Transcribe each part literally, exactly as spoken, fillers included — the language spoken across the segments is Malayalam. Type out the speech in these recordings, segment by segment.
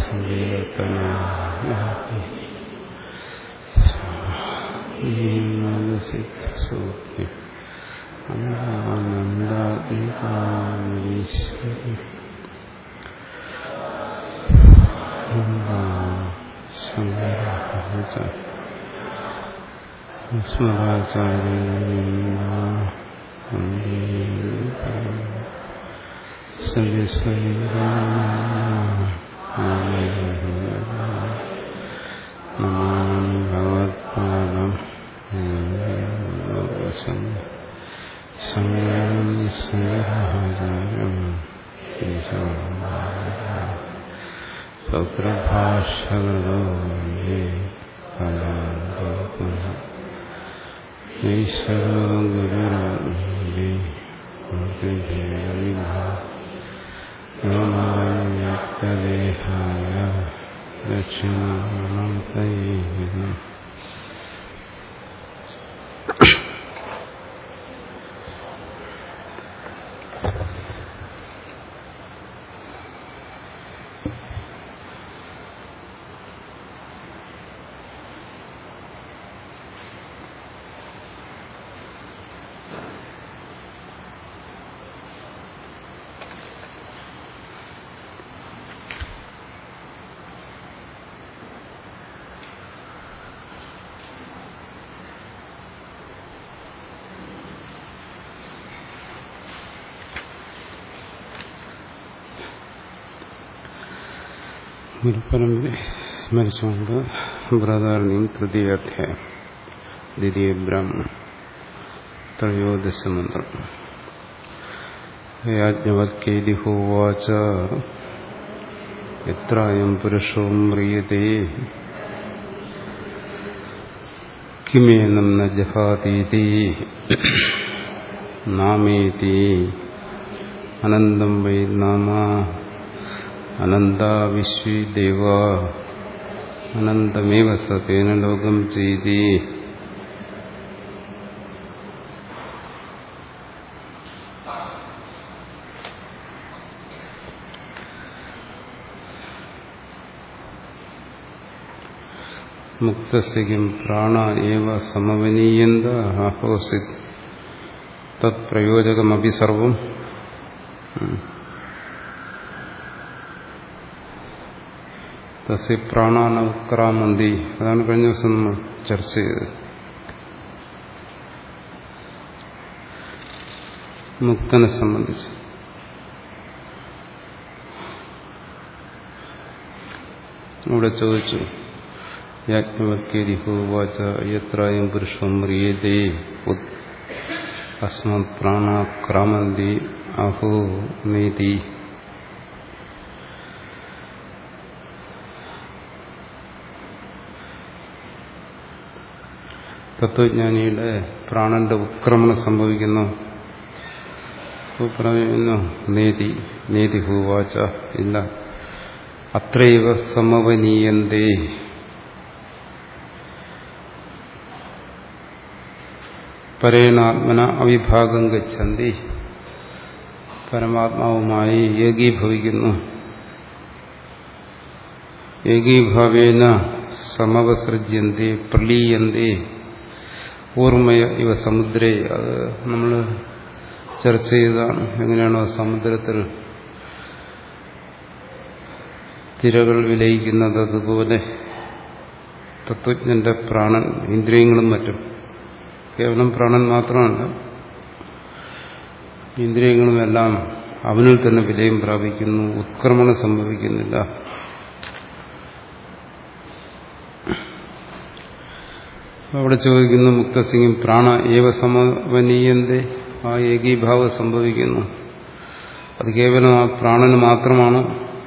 സങ്കീർത്തനാസിദ്ധസൂക്തി അനന്താത്മികാമീശ്വരി നമാമി ഭഗവത്പാദം സംഗം സ്നേഹാചാര്യം സ്വപ്രഭാഷകൃതോ ഈശ്വരോ ഗുരുരേ ദേഹായ ദക്ഷിണാമൂർത്തയേ ഗുരുപരമ്പരയെ സ്മരിച്ചുകൊണ്ട് ബൃഹദാരണ്യം തൃതീയാധ്യായം ദ്വിതീയ ബ്രാഹ്മണം ത്രയോദശമന്ത്രം. യാജ്ഞവൽക്യേതി ഹോവാച യത്രായം പുരുഷോ മ്രിയതേ കിമേനം ന ജഹാതീതി നാമേതി അനന്തം വൈ നാമ അനന്താ വിശ്വേ ദേവാ അനന്തമേവ സ തേന ലോകം ചെയ്തി. മുക്തസ്യം പ്രാണ ഏവ സമവനീയന്ത ആഹോസിത് തത് പ്രയോജകമപി സർവം. തസ്യ പ്രാണാന ഉക്രാമന്തി. അതാണ് കഴിഞ്ഞ ദിവസം നമ്മൾ ചർച്ച ചെയ്തത്. മുക്തനെ സംബന്ധിച്ച് ഇവിടെ ചോദിച്ചു, യാജ്ഞവൽക്യേതി ഹോവാച യത്രായം പുരുഷം മ്രിയതേ അസ്മത് പ്രാണാ ക്രാമന്തി അഹോ നേതി. തത്വജ്ഞാനിയുടെ പ്രാണന്റെ ഉത്ക്രമണം സംഭവിക്കുന്നു. പറയുന്നു നേതി നേതി ഹോവാച ഇല്ല അത്രൈവ സമവനീയന്തേ. പരേണാത്മന അവിഭാഗം ഗച്ഛന്തി. പരമാത്മാവുമായി ഏകീഭവിക്കുന്നു. ഏകീഭാവേന സമവസൃജ്യന്തേ പ്രലീയന്തേ ഓർമ്മയ ഇവ സമുദ്രേ. അത് നമ്മൾ ചർച്ച ചെയ്തതാണ്. എങ്ങനെയാണോ സമുദ്രത്തിൽ തിരകൾ വിലയിക്കുന്നത്, അതുപോലെ തത്വജ്ഞന്റെ പ്രാണൻ ഇന്ദ്രിയങ്ങളും മറ്റും, കേവലം പ്രാണൻ മാത്രമല്ല ഇന്ദ്രിയങ്ങളുമെല്ലാം അവനിൽ തന്നെ വിലയം പ്രാപിക്കുന്നു, ഉത്ക്രമണം സംഭവിക്കുന്നില്ല. അവിടെ ചോദിക്കുന്നു, മുക്തസിംഗം പ്രാണ ഏവ സമവനീയന്തേ. ആ ഏകീഭാവം സംഭവിക്കുന്നു. അത് കേവലം ആ പ്രാണന് മാത്രമാണ്,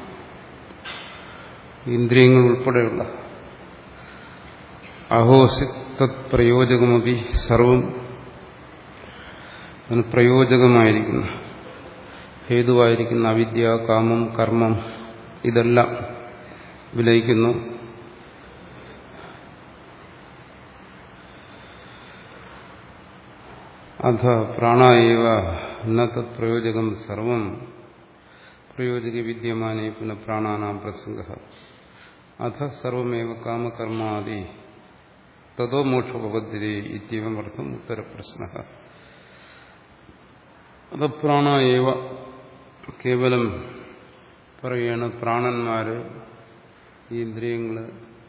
ഇന്ദ്രിയങ്ങൾ ഉൾപ്പെടെയുള്ള. അഹോസി തത് പ്രയോജകമപി സർവം. അതിന് പ്രയോജകമായിരിക്കുന്നു, ഹേതുവായിരിക്കുന്ന അവിദ്യ, കാമം, കർമ്മം ഇതെല്ലാം വിലയിക്കുന്നു. അധ പ്രാണായേവ ന തത് പ്രയോജകം സർവം പ്രയോജക വിദ്യമാനേ പുനഃ പ്രാണാനാം പ്രസംഗ. അഥ സർവമേവ കാമകർമാദി തതോ മോക്ഷോപപദ്ധ്യതേ ഇത്യവം അർത്ഥം ഉത്തരപ്രശ്നഃ. അത് പ്രാണ ഏവ കേവലം പറയുകയാണ്, പ്രാണന്മാര് ഈ ഇന്ദ്രിയങ്ങള്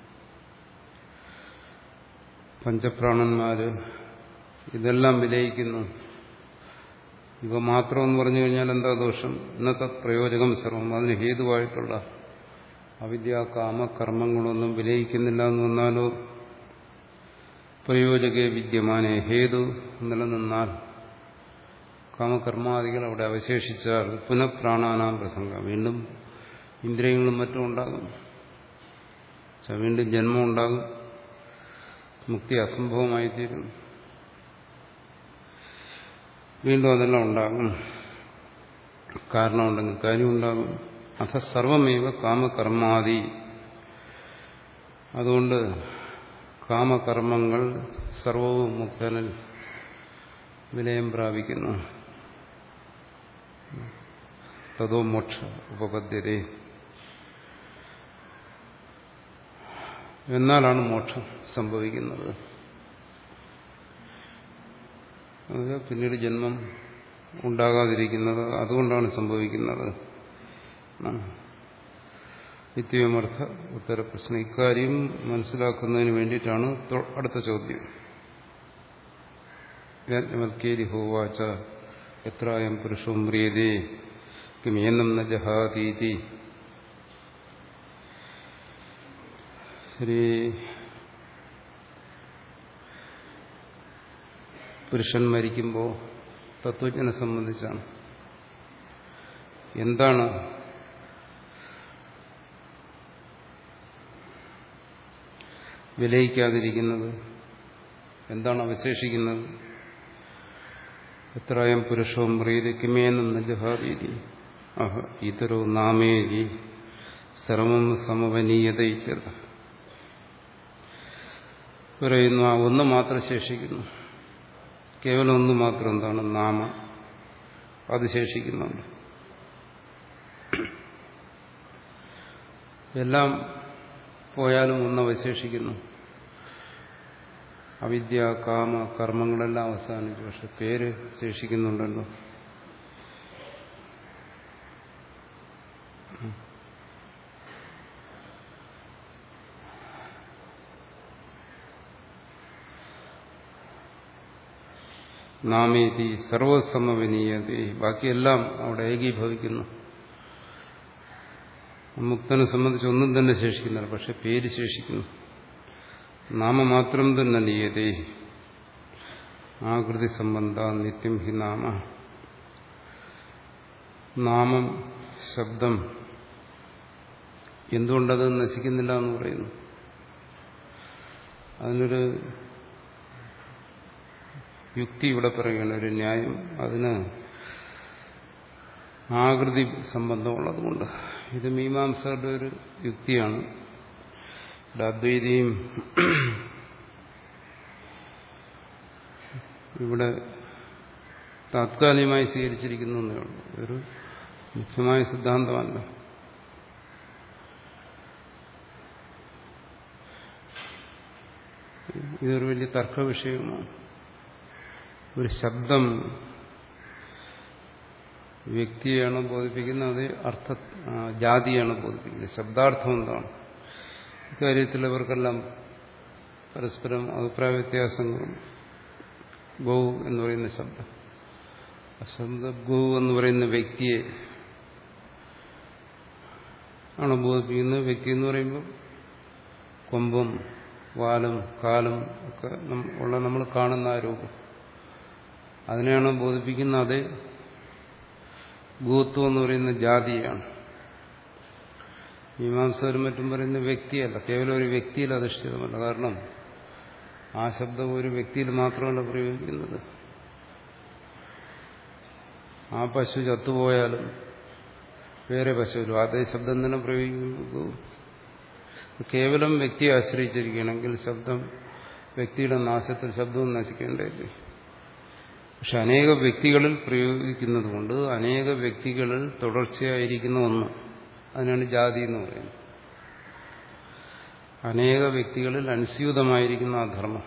പഞ്ചപ്രാണന്മാര് ഇതെല്ലാം വിലയിക്കുന്നു. ഇവ മാത്രമെന്ന് പറഞ്ഞു കഴിഞ്ഞാൽ എന്താ ദോഷം? ഇന്നത്തെ പ്രയോജകം സർവം, അതിന് ഹേതുവായിട്ടുള്ള അവിദ്യ കാമ കർമ്മങ്ങളൊന്നും വിലയിക്കുന്നില്ല എന്ന് വന്നാലോ? പ്രയോജകേ വിദ്യമാനെ, ഹേതു നിലനിന്നാൽ കാമകർമാദികൾ അവിടെ അവശേഷിച്ചാൽ പുനഃപ്രാണാനാം പ്രസംഗം, വീണ്ടും ഇന്ദ്രിയങ്ങളും മറ്റും ഉണ്ടാകും, വീണ്ടും ജന്മം ഉണ്ടാകും, മുക്തി അസംഭവമായിത്തീരും, വീണ്ടും അതെല്ലാം ഉണ്ടാകും. കാരണമുണ്ടെങ്കിൽ കാര്യമുണ്ടാകും. അഥ സർവമേവ കാമകർമാദി, അതുകൊണ്ട് കാമകർമ്മങ്ങൾ സർവവും മുക്തനിൽ വിലയം പ്രാപിക്കുന്നു. തതോ മോക്ഷ ഉപപദ്ധ്യതേ, എന്നാലാണ് മോക്ഷം സംഭവിക്കുന്നത്. പിന്നീട് ജന്മം ഉണ്ടാകാതിരിക്കുന്നത് അതുകൊണ്ടാണ് സംഭവിക്കുന്നത്. നിത്യമർത്ഥ ഉത്തരപ്രശ്നം. ഇക്കാര്യം മനസ്സിലാക്കുന്നതിന് വേണ്ടിയിട്ടാണ് അടുത്ത ചോദ്യം. യാജ്ഞവൽക്യേതി ഹോവാച എത്രായം പുരുഷോ മ്രിയതേ കിമേനം ന ജഹാതീതി. ശരി, പുരുഷൻ മരിക്കുമ്പോൾ തത്വജ്ഞനെ സംബന്ധിച്ചാണ്. എന്താണ് വിലയിക്കാതിരിക്കുന്നത്? എന്താണ് അവശേഷിക്കുന്നത്? എത്രായം പുരുഷോ മ്രിയതേ കിമേനം ന ജഹാതീതി അഹ ഇതരോ നാമേജി സർവം സമവനീയത ഇത്യർത്ഥ. പറയുന്നു, ആ ഒന്ന് മാത്രം ശേഷിക്കുന്നു. കേവലം ഒന്ന് മാത്രം, എന്താണ്? നാമ, അത് ശേഷിക്കുന്നുണ്ട്. എല്ലാം പോയാലും ഒന്ന് അവശേഷിക്കുന്നു. അവിദ്യ കാമ കർമ്മങ്ങളെല്ലാം അവസാനിച്ചു, പക്ഷെ പേര് ശേഷിക്കുന്നുണ്ടല്ലോ. നാമേതി സർവസമവനീയതേ, ബാക്കിയെല്ലാം അവിടെ ഏകീഭവിക്കുന്നു. മുക്തനെ സംബന്ധിച്ച് ഒന്നും തന്നെ ശേഷിക്കുന്നില്ല, പക്ഷെ പേര് ശേഷിക്കുന്നു. നാമ മാത്രം തന്നെ നീയതേ ആകൃതി സംബന്ധ നിത്യം ഹി നാമ. നാമം, ശബ്ദം എന്തുകൊണ്ടത് നശിക്കുന്നില്ല എന്ന് പറയുന്നു. അതിനൊരു യുക്തി ഇവിടെ പറയുകയാണ്, ഒരു ന്യായം. അതിന് ആകൃതി സംബന്ധമുള്ളതുകൊണ്ട്. ഇത് മീമാംസകളുടെ ഒരു യുക്തിയാണ്. ഇവിടെ അദ്വൈതിയും ഇവിടെ താത്കാലികമായി സ്വീകരിച്ചിരിക്കുന്നു എന്നേ ഉള്ളൂ, ഒരു മുഖ്യമായ സിദ്ധാന്തമല്ല. ഇതൊരു വലിയ തർക്ക വിഷയമാണ്. ഒരു ശബ്ദം വ്യക്തിയാണ് ബോധിപ്പിക്കുന്നത്, അത് അർത്ഥ ജാതിയാണ് ബോധിപ്പിക്കുന്നത്. ശബ്ദാർത്ഥം എന്താണ്? ഇക്കാര്യത്തിൽ ഇവർക്കെല്ലാം പരസ്പരം അഭിപ്രായ വ്യത്യാസങ്ങളും. ഗൗ എന്ന് പറയുന്ന ശബ്ദം, ശബ്ദ ഗൗ എന്ന് പറയുന്ന വ്യക്തിയെ ആണ് ബോധിപ്പിക്കുന്നത്. വ്യക്തി എന്ന് പറയുമ്പോൾ കൊമ്പും വാലും കാലും ഒക്കെ ഉള്ള നമ്മൾ കാണുന്ന ആ രൂപം, അതിനെയാണ് ബോധിപ്പിക്കുന്നത്. അത് ഗോത്വം എന്ന് പറയുന്ന ജാതിയാണ്. മീമാംസകരും മറ്റും പറയുന്ന വ്യക്തിയല്ല, കേവലം ഒരു വ്യക്തിയിൽ അധിഷ്ഠിതമല്ല. കാരണം ആ ശബ്ദം ഒരു വ്യക്തിയിൽ മാത്രമല്ല പ്രയോഗിക്കുന്നത്. ആ പശു ചത്തുപോയാലും വേറെ പശുവിലും അതേ ശബ്ദം തന്നെ പ്രയോഗിക്കുന്നു. കേവലം വ്യക്തിയെ ആശ്രയിച്ചിരിക്കുകയാണെങ്കിൽ ശബ്ദം, വ്യക്തിയുടെ നാശത്തിൽ ശബ്ദവും നശിക്കേണ്ടതില്ലേ. പക്ഷെ അനേക വ്യക്തികളിൽ പ്രയോഗിക്കുന്നത് കൊണ്ട് അനേക വ്യക്തികളിൽ തുടർച്ചയായിരിക്കുന്ന ഒന്ന്, അതിനാണ് ജാതി എന്ന് പറയുന്നത്. അനേക വ്യക്തികളിൽ അനുസ്യൂതമായിരിക്കുന്ന ആ ധർമ്മം,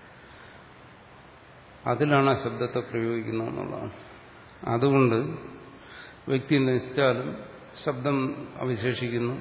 അതിലാണ് ആ ശബ്ദത്തെ പ്രയോഗിക്കുന്നത് എന്നുള്ളതാണ്. അതുകൊണ്ട് വ്യക്തി നശിച്ചാലും ശബ്ദം അവശേഷിക്കുന്നു.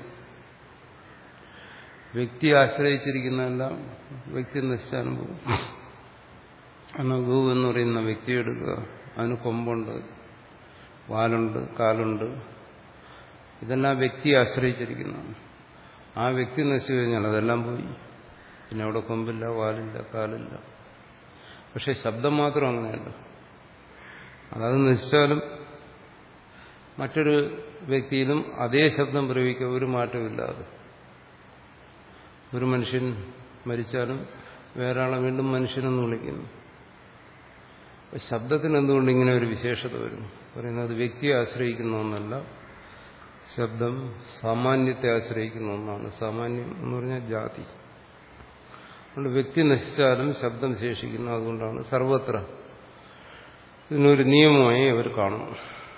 വ്യക്തിയെ ആശ്രയിച്ചിരിക്കുന്നതെല്ലാം വ്യക്തി നശിച്ചാലും പോകും. എന്നാൽ ഗോ എന്ന് പറയുന്ന വ്യക്തി എടുക്കുക, അതിന് കൊമ്പുണ്ട്, വാലുണ്ട്, കാലുണ്ട്, ഇതെല്ലാം വ്യക്തിയെ ആശ്രയിച്ചിരിക്കുന്നതാണ്. ആ വ്യക്തി നശിച്ചു കഴിഞ്ഞാൽ അതെല്ലാം പോയി. പിന്നെ അവിടെ കൊമ്പില്ല, വാലില്ല, കാലില്ല. പക്ഷെ ശബ്ദം മാത്രം അങ്ങനെയല്ല. അതത് നശിച്ചാലും മറ്റൊരു വ്യക്തിയിലും അതേ ശബ്ദം പ്രയോഗിക്കുക, ഒരു മാറ്റമില്ലാതെ. ഒരു മനുഷ്യൻ മരിച്ചാലും വേറെ ആളെ വീണ്ടും മനുഷ്യനെന്ന് വിളിക്കുന്നു. ശബ്ദത്തിന് എന്തുകൊണ്ട് ഇങ്ങനെ ഒരു വിശേഷത വരും? പറയുന്നത് വ്യക്തിയെ ആശ്രയിക്കുന്ന ഒന്നല്ല, ശബ്ദം സാമാന്യത്തെ ആശ്രയിക്കുന്ന ഒന്നാണ്. സാമാന്യം എന്ന് പറഞ്ഞാൽ ജാതി. അതുകൊണ്ട് വ്യക്തി നശിച്ചാലും ശബ്ദം ശേഷിക്കുന്നു. അതുകൊണ്ടാണ് സർവത്ര ഇതിനൊരു നിയമമായി അവർ കാണുന്നു.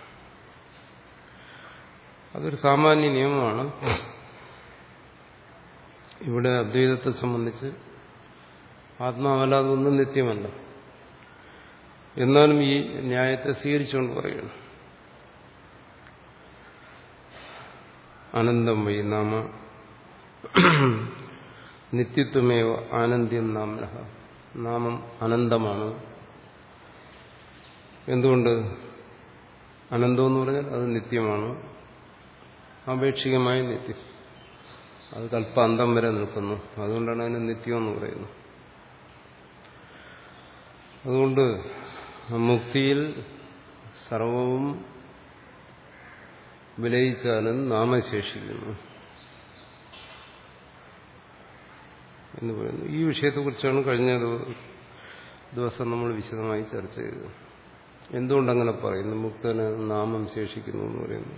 അതൊരു സാമാന്യ നിയമമാണ്. ഇവിടെ അദ്വൈതത്തെ സംബന്ധിച്ച് ആത്മാവല്ലാതെ ഒന്നും നിത്യമല്ല. എന്നാലും ഈ ന്യായത്തെ സ്വീകരിച്ചുകൊണ്ട് പറയുന്നു. അനന്തം വൈ നാമ നിത്യത്വമേവ ആനന്ദ്യം നാമന. നാമം അനന്തമാണ്. എന്തുകൊണ്ട്? അനന്തം എന്ന് പറഞ്ഞാൽ അത് നിത്യമാണ്, ആപേക്ഷികമായ നിത്യം. അത് കൽപ്പാന്തം വരെ നിൽക്കുന്നു. അതുകൊണ്ടാണ് അതിന് നിത്യം എന്ന് പറയുന്നത്. അതുകൊണ്ട് മുക്തിയിൽ സർവവും വിലയിച്ചാലും നാമശേഷിക്കുന്നു എന്ന് പറയുന്നു. ഈ വിഷയത്തെക്കുറിച്ചാണ് കഴിഞ്ഞ ദിവസം നമ്മൾ വിശദമായി ചർച്ച ചെയ്തത്. എന്തുകൊണ്ടങ്ങനെ പറയുന്നു? മുക്തന് നാമം ശേഷിക്കുന്നു എന്ന് പറയുന്നു.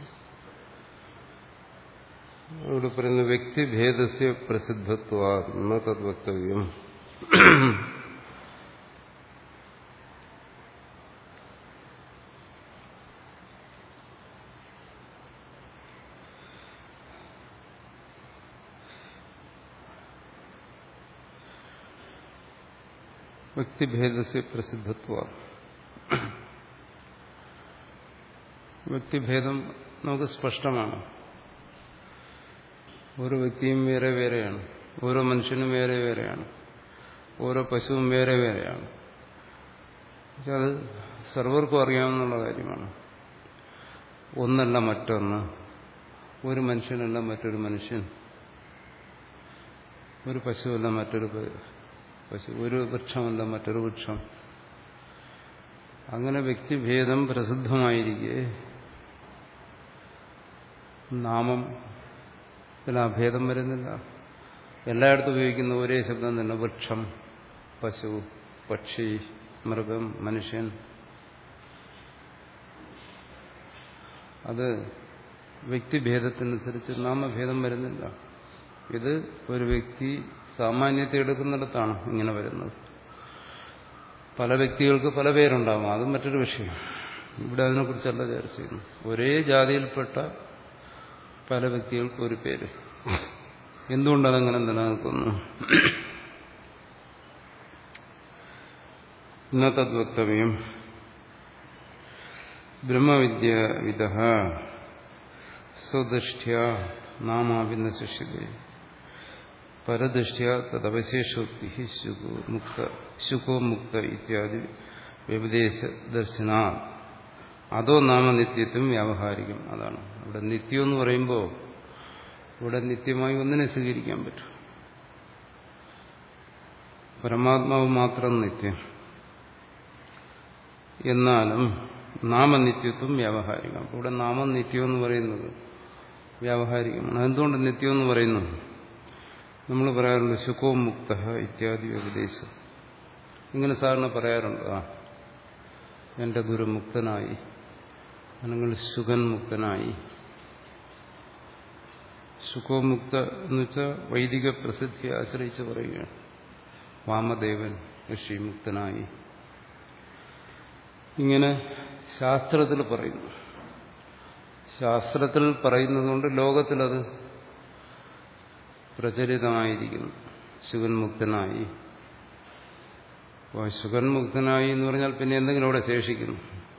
അവിടെ പറയുന്നു വ്യക്തിഭേദസ്യ പ്രസിദ്ധത്വാ ന തദ് വക്തവ്യം. വ്യക്തിഭേദസ്യ പ്രസിദ്ധത്വ. വ്യക്തിഭേദം നമുക്ക് സ്പഷ്ടമാണ്. ഓരോ വ്യക്തിയും വേറെ വേറെയാണ്, ഓരോ മനുഷ്യനും വേറെ വേറെയാണ്, ഓരോ പശുവും വേറെ വേറെയാണ്. പക്ഷെ അത് സർവർക്കും അറിയാവുന്ന കാര്യമാണ്. ഒന്നല്ല മറ്റൊന്ന്, ഒരു മനുഷ്യനല്ല മറ്റൊരു മനുഷ്യൻ, ഒരു പശുവല്ല മറ്റൊരു പശു, ഒരു വൃക്ഷമല്ല മറ്റൊരു വൃക്ഷം. അങ്ങനെ വ്യക്തിഭേദം പ്രസിദ്ധമായിരിക്കെ നാമം ആ ഭേദം വരുന്നില്ല. എല്ലായിടത്തും ഉപയോഗിക്കുന്ന ഒരേ ശബ്ദം തന്നെ. വൃക്ഷം, പശു, പക്ഷി, മൃഗം, മനുഷ്യൻ. അത് വ്യക്തിഭേദത്തിനനുസരിച്ച് നാമഭേദം വരുന്നില്ല. ഇത് ഒരു വ്യക്തി സാമാന്യത്തെ എടുക്കുന്നിടത്താണ് ഇങ്ങനെ വരുന്നത്. പല വ്യക്തികൾക്ക് പല പേരുണ്ടാകും, അതും മറ്റൊരു വിഷയം. ഇവിടെ അതിനെക്കുറിച്ചല്ല ചർച്ച ചെയ്യുന്നു. ഒരേ ജാതിയിൽപ്പെട്ട പല വ്യക്തികൾക്ക് ഒരു പേര്. എന്തുകൊണ്ടതങ്ങനെ നിലനിൽക്കുന്നു? ഇന്നത്തെ വക്തവ്യം ബ്രഹ്മവിദ്യവിദ സ്വദൃഷ്ട്യ നാമാവിന്ന ശിഷ്യതേ പരദൃഷ്ട്യ തദവശേഷോക്തി ശുകോ മുക്ത ശുകോ മുക്ത ഇത്യാദി വ്യപദേശ ദർശന അതോ നാമനിത്യത്വം വ്യാവഹാരികം. അതാണ് ഇവിടെ നിത്യം എന്ന് പറയുമ്പോൾ ഇവിടെ നിത്യമായി ഒന്നിനെ സ്വീകരിക്കാൻ പറ്റും. പരമാത്മാവ് മാത്രം നിത്യം. എന്നാലും നാമനിത്യത്വം വ്യാവഹാരികം. അപ്പോൾ ഇവിടെ നാമം നിത്യം എന്ന് പറയുന്നത് വ്യാവഹാരികമാണ്. എന്തുകൊണ്ട് നിത്യം എന്ന് പറയുന്നു? നമ്മൾ പറയാറുണ്ട് ശുകോ മുക്ത ഇത്യാദി ഉപദേശം. ഇങ്ങനെ സാധാരണ പറയാറുണ്ട്. ആ എന്റെ ഗുരു മുക്തനായി, അല്ലെങ്കിൽ ശുകൻ മുക്തനായി. ശുകോ മുക്ത എന്ന് വെച്ചാൽ വൈദിക പ്രസിദ്ധിയെ ആശ്രയിച്ച് പറയുകയാണ്. വാമദേവൻ ഋഷി മുക്തനായി. ഇങ്ങനെ ശാസ്ത്രത്തിൽ പറയുന്നു. ശാസ്ത്രത്തിൽ പറയുന്നതുകൊണ്ട് ലോകത്തിലത് പ്രചരിതമായിരിക്കുന്നു. ശുഗൻ മുക്തനായി. അപ്പോൾ ശുഗൻ മുക്തനായി എന്ന് പറഞ്ഞാൽ പിന്നെ എന്തെങ്കിലും അവിടെ ശേഷിക്കുന്നു.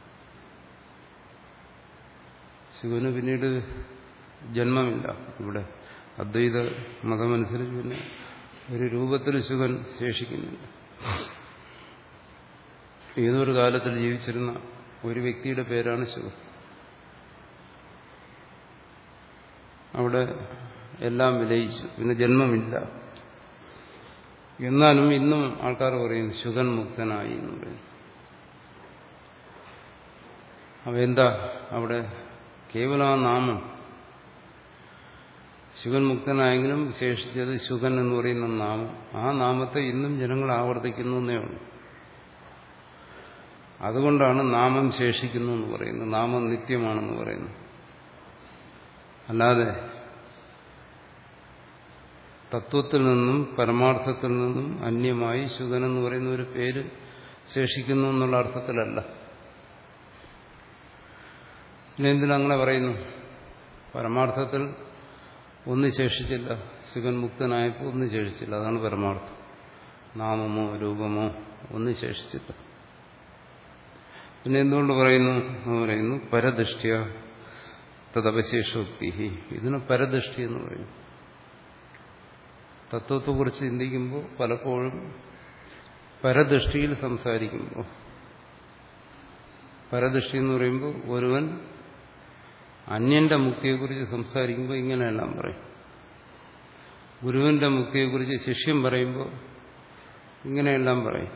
ശുഗന് പിന്നീട് ജന്മമില്ല. ഇവിടെ അദ്വൈത മതമനുസരിച്ച് പിന്നെ ഒരു രൂപത്തിൽ ശുഗൻ ശേഷിക്കുന്നില്ല. ഏതൊരു കാലത്തിൽ ജീവിച്ചിരുന്ന ഒരു വ്യക്തിയുടെ പേരാണ് ശുഗൻ. അവിടെ എല്ലാം വിലയിച്ചു, പിന്നെ ജന്മമില്ല. എന്നാലും ഇന്നും ആൾക്കാർ പറയുന്നു ശുഗൻ മുക്തനായി എന്ന് പറയുന്നു. അവ എന്താ അവിടെ കേവലം ആ നാമം, ശുഗൻ മുക്തനായെങ്കിലും ശേഷിച്ചത് ശുഗൻ എന്ന് പറയുന്ന നാമം. ആ നാമത്തെ ഇന്നും ജനങ്ങൾ ആവർത്തിക്കുന്നു എന്നേ ഉള്ളൂ. അതുകൊണ്ടാണ് നാമം ശേഷിക്കുന്നു എന്ന് പറയുന്നത്, നാമം നിത്യമാണെന്ന് പറയുന്നു. അല്ലാതെ തത്വത്തിൽ നിന്നും പരമാർത്ഥത്തിൽ നിന്നും അന്യമായി ശുഗൻ എന്ന് പറയുന്ന ഒരു പേര് ശേഷിക്കുന്നു എന്നുള്ള അർത്ഥത്തിലല്ല. പിന്നെ എന്തിനങ്ങനെ പറയുന്നു? പരമാർത്ഥത്തിൽ ഒന്നും ശേഷിച്ചില്ല. ശുഗൻ മുക്തനായപ്പോൾ ഒന്നും ശേഷിച്ചില്ല. അതാണ് പരമാർത്ഥം. നാമമോ രൂപമോ ഒന്നും ശേഷിച്ചില്ല. പിന്നെ എന്തുകൊണ്ട് പറയുന്നു എന്ന് പറയുന്നു പരദൃഷ്ട്യ തദവശേഷോക്തി. ഇതിന് പരദൃഷ്ടി എന്ന് പറയുന്നു. തത്വത്തെക്കുറിച്ച് ചിന്തിക്കുമ്പോൾ പലപ്പോഴും പരദൃഷ്ടിയിൽ സംസാരിക്കുമ്പോൾ, പരദൃഷ്ടി എന്ന് പറയുമ്പോൾ ഒരുവൻ അന്യന്റെ മുക്തിയെക്കുറിച്ച് സംസാരിക്കുമ്പോൾ ഇങ്ങനെയെല്ലാം പറയും. ഗുരുവിന്റെ മുക്തിയെക്കുറിച്ച് ശിഷ്യം പറയുമ്പോൾ ഇങ്ങനെയെല്ലാം പറയും.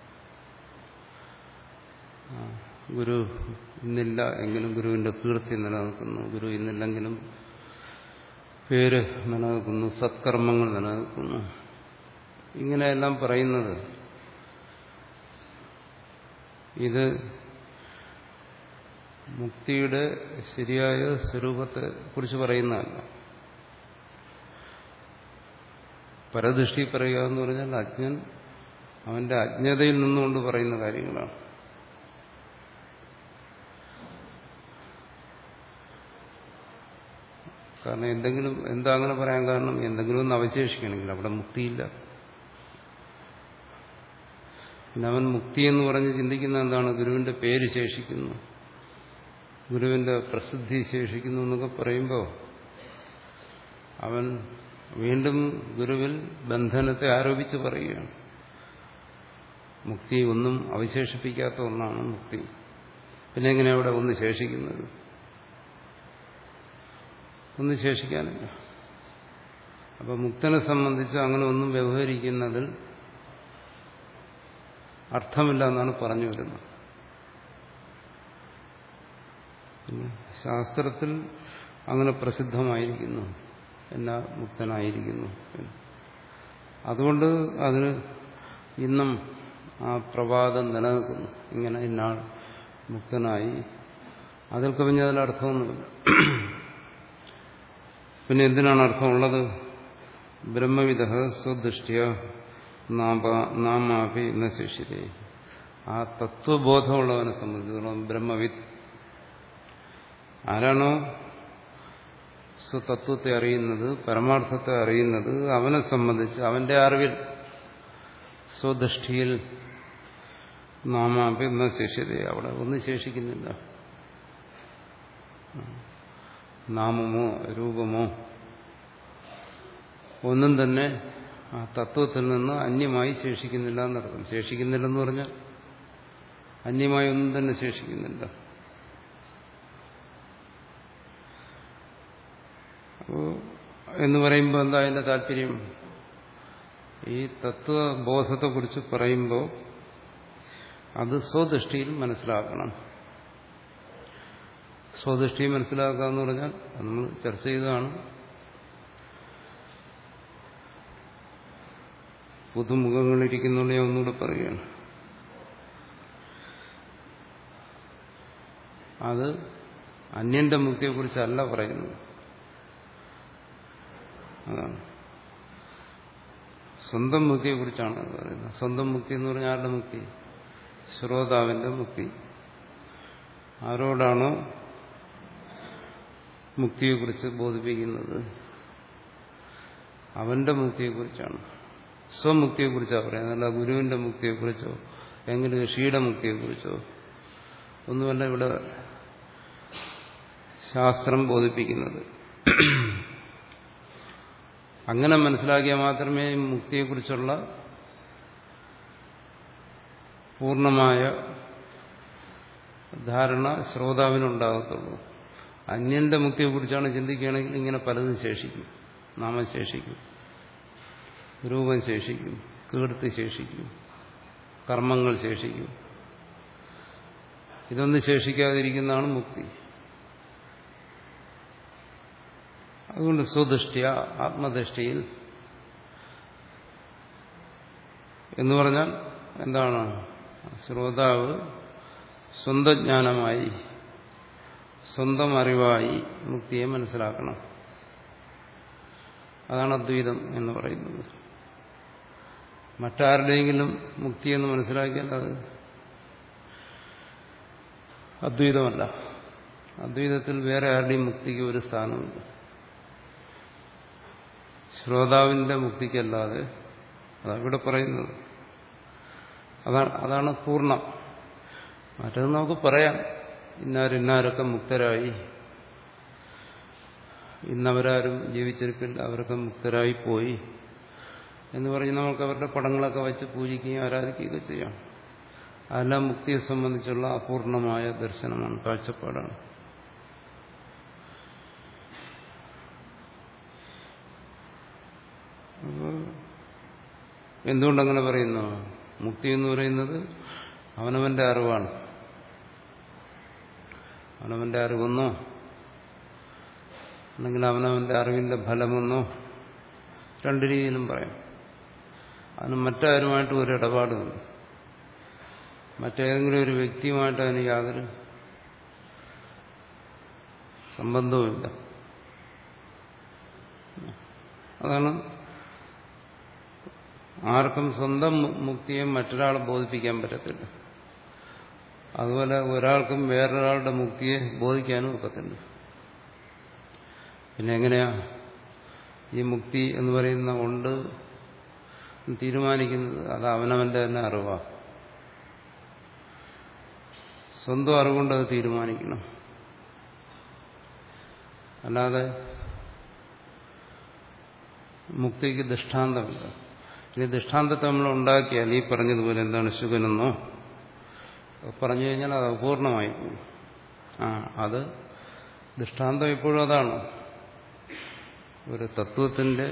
ഗുരു ഇന്നില്ല എങ്കിലും ഗുരുവിന്റെ കീർത്തി നിലനിൽക്കുന്നു, ഗുരു ഇന്നില്ലെങ്കിലും പേര് നിലനിൽക്കുന്നു, സത്കർമ്മങ്ങൾ നിലനിൽക്കുന്നു. ഇങ്ങനെയെല്ലാം പറയുന്നത് ഇത് മുക്തിയുടെ ശരിയായ സ്വരൂപത്തെ കുറിച്ച് പറയുന്നതല്ല. പരദൃഷ്ടി പറയുക എന്ന് പറഞ്ഞാൽ അജ്ഞൻ അവന്റെ അജ്ഞതയിൽ നിന്നുകൊണ്ട് പറയുന്ന കാര്യങ്ങളാണ്. കാരണം എന്തെങ്കിലും എന്താ അങ്ങനെ പറയാൻ കാരണം, എന്തെങ്കിലും ഒന്ന് അവശേഷിക്കണമെങ്കിൽ അവിടെ മുക്തിയില്ല. പിന്നെ അവൻ മുക്തി എന്ന് പറഞ്ഞ് ചിന്തിക്കുന്ന എന്താണ്? ഗുരുവിന്റെ പേര് ശേഷിക്കുന്നു, ഗുരുവിന്റെ പ്രസിദ്ധി ശേഷിക്കുന്നു എന്നൊക്കെ പറയുമ്പോൾ അവൻ വീണ്ടും ഗുരുവിൽ ബന്ധനത്തെ ആരോപിച്ച് പറയുകയാണ്. മുക്തി ഒന്നും അവശേഷിപ്പിക്കാത്ത ഒന്നാണ് മുക്തി. പിന്നെ എങ്ങനെയാണ് അവിടെ ഒന്ന് ശേഷിക്കുന്നത്? ഒന്നും ശേഷിക്കാനില്ല. അപ്പൊ മുക്തനെ സംബന്ധിച്ച് അങ്ങനെ ഒന്നും വ്യവഹരിക്കുന്നതിൽ അർത്ഥമില്ല എന്നാണ് പറഞ്ഞു വരുന്നത്. ശാസ്ത്രത്തിൽ അങ്ങനെ പ്രസിദ്ധമായിരിക്കുന്നു, എന്നാ മുക്തനായിരിക്കുന്നു. അതുകൊണ്ട് അതിന് ഇന്നും ആ പ്രവാദം നിലനിൽക്കുന്നു. ഇങ്ങനെ ഇന്നാൾ മുക്തനായി, അതിൽ കവിഞ്ഞ അതിലർത്ഥമൊന്നുമില്ല. പിന്നെ എന്തിനാണ് അർത്ഥമുള്ളത്? ബ്രഹ്മവിദ സ്വദൃഷ്ട്യ നാമാപി ന ശിഷ്യതേ. ആ തത്വബോധമുള്ളവനെ സംബന്ധിച്ചിടത്തോളം ബ്രഹ്മവിദ് ആരാണോ സ്വതത്വത്തെ അറിയുന്നത്, പരമാർത്ഥത്തെ അറിയുന്നത്, അവനെ സംബന്ധിച്ച് അവന്റെ അറിവിൽ സ്വദൃഷ്ടിയിൽ നാമാപി ന ശിഷ്യതേ, അവിടെ ഒന്നും ശേഷിക്കുന്നില്ല. നാമമോ രൂപമോ ഒന്നും തന്നെ ആ തത്വത്തിൽ നിന്ന് അന്യമായി ശേഷിക്കുന്നില്ല എന്നർത്ഥം. ശേഷിക്കുന്നില്ലെന്ന് പറഞ്ഞാൽ അന്യമായി ഒന്നും തന്നെ ശേഷിക്കുന്നില്ല. എന്ന് പറയുമ്പോൾ എന്താ അതിന്റെ താല്പര്യം? ഈ തത്വബോധത്തെക്കുറിച്ച് പറയുമ്പോൾ അത് സ്വദൃഷ്ടിയിൽ മനസ്സിലാക്കണം. സ്വദൃഷ്ടി മനസ്സിലാക്കുക എന്ന് പറഞ്ഞാൽ നമ്മൾ ചർച്ച ചെയ്തതാണ്. പുതുമുഖങ്ങളിരിക്കുന്നുള്ള ഞാൻ ഒന്നുകൂടെ പറയുകയാണ്. അത് അന്യന്റെ മുക്തിയെക്കുറിച്ചല്ല പറയുന്നത്. അതാണ് സ്വന്തം മുക്തിയെക്കുറിച്ചാണ് പറയുന്നത്. സ്വന്തം മുക്തി എന്ന് പറഞ്ഞാൽ ആരുടെ മുക്തി? ശ്രോതാവിന്റെ മുക്തി. ആരോടാണോ മുക്തിയെക്കുറിച്ച് ബോധിപ്പിക്കുന്നത്, അവന്റെ മുക്തിയെക്കുറിച്ചാണ്, സ്വമുക്തിയെക്കുറിച്ചാണ് പറയുന്നത്. അല്ല ഗുരുവിന്റെ മുക്തിയെക്കുറിച്ചോ എങ്ങനെ ഋഷിയുടെ മുക്തിയെക്കുറിച്ചോ ഒന്നുമല്ല ഇവിടെ ശാസ്ത്രം ബോധിപ്പിക്കുന്നത്. അങ്ങനെ മനസ്സിലാക്കിയാൽ മാത്രമേ മുക്തിയെക്കുറിച്ചുള്ള പൂർണ്ണമായ ധാരണ ശ്രോതാവിനുണ്ടാകത്തുള്ളൂ. അന്യന്റെ മുക്തിയെക്കുറിച്ചാണ് ചിന്തിക്കുകയാണെങ്കിൽ ഇങ്ങനെ പലതും ശേഷിക്കും. നാമം ശേഷിക്കും, രൂപം ശേഷിക്കും, കീർത്തി ശേഷിക്കും, കർമ്മങ്ങൾ ശേഷിക്കും. ഇതൊന്നും ശേഷിക്കാതിരിക്കുന്നതാണ് മുക്തി. അതുകൊണ്ട് സ്വദൃഷ്ടിയ ആത്മദൃഷ്ടിയിൽ എന്ന് പറഞ്ഞാൽ എന്താണ്? ശ്രോതാവ് സ്വന്തം ജ്ഞാനമായി സ്വന്തം അറിവായി മുക്തിയെ മനസ്സിലാക്കണം. അതാണ് അദ്വൈതം എന്ന് പറയുന്നത്. മറ്റാരുടെയെങ്കിലും മുക്തിയെന്ന് മനസ്സിലാക്കിയാൽ അത് അദ്വൈതമല്ല. അദ്വൈതത്തിൽ വേറെ ആരുടെയും മുക്തിക്ക് ഒരു സ്ഥാനമില്ല. ശ്രോതാവിന്റെ മുക്തിക്കല്ലാതെ അതാണ് ഇവിടെ പറയുന്നത്. അതാണ് അതാണ് പൂർണ്ണം. മറ്റത് നമുക്ക് പറയാം, ഇന്നാരിന്നാരൊക്കെ മുക്തരായി, ഇന്നവരാരും ജീവിച്ചിരിപ്പില്ല, അവരൊക്കെ മുക്തരായി പോയി എന്ന് പറഞ്ഞ് നമുക്ക് അവരുടെ പടങ്ങളൊക്കെ വെച്ച് പൂജിക്കുകയും ആരാധിക്കുകയൊക്കെ ചെയ്യാം. അതെല്ലാം മുക്തിയെ സംബന്ധിച്ചുള്ള അപൂർണമായ ദർശനമാണ്, കാഴ്ചപ്പാടാണ്. എന്തുകൊണ്ടങ്ങനെ പറയുന്നു? മുക്തി എന്ന് പറയുന്നത് അവനവന്റെ അറിവാണ്. അവനവന്റെ അറിവെന്നോ അല്ലെങ്കിൽ അവനവന്റെ അറിവിന്റെ ഫലമെന്നോ രണ്ടു രീതിയിലും പറയാം. അതിന് മറ്റാരുമായിട്ട് ഒരു ഇടപാടുമില്ല. മറ്റേതെങ്കിലും ഒരു വ്യക്തിയുമായിട്ട് അതിന് യാതൊരു സംബന്ധവുമില്ല. അതാണ് ആർക്കും സ്വന്തം മുക്തിയെ മറ്റൊരാളെ ബോധിപ്പിക്കാൻ പറ്റത്തില്ല. അതുപോലെ ഒരാൾക്കും വേറൊരാളുടെ മുക്തിയെ ബോധിക്കാനും ഒക്കത്തില്ല. പിന്നെ എങ്ങനെയാ ഈ മുക്തി എന്ന് പറയുന്ന കൊണ്ട് തീരുമാനിക്കുന്നത്? അത് അവനവന്റെ തന്നെ അറിവാണ്. സ്വന്തം അറിവുകൊണ്ട് അത് തീരുമാനിക്കണം. അല്ലാതെ മുക്തിക്ക് ദൃഷ്ടാന്തമില്ല. ഇനി ദൃഷ്ടാന്തത്തെ നമ്മൾ ഉണ്ടാക്കിയാൽ ഈ പറഞ്ഞതുപോലെ എന്താണ് ശുഗനെന്നോ പറഞ്ഞു കഴിഞ്ഞാൽ അത് അപൂർണമായി പോകും. ആ അത് ദൃഷ്ടാന്തം എപ്പോഴും അതാണ്. ഒരു തത്വത്തിന്റെ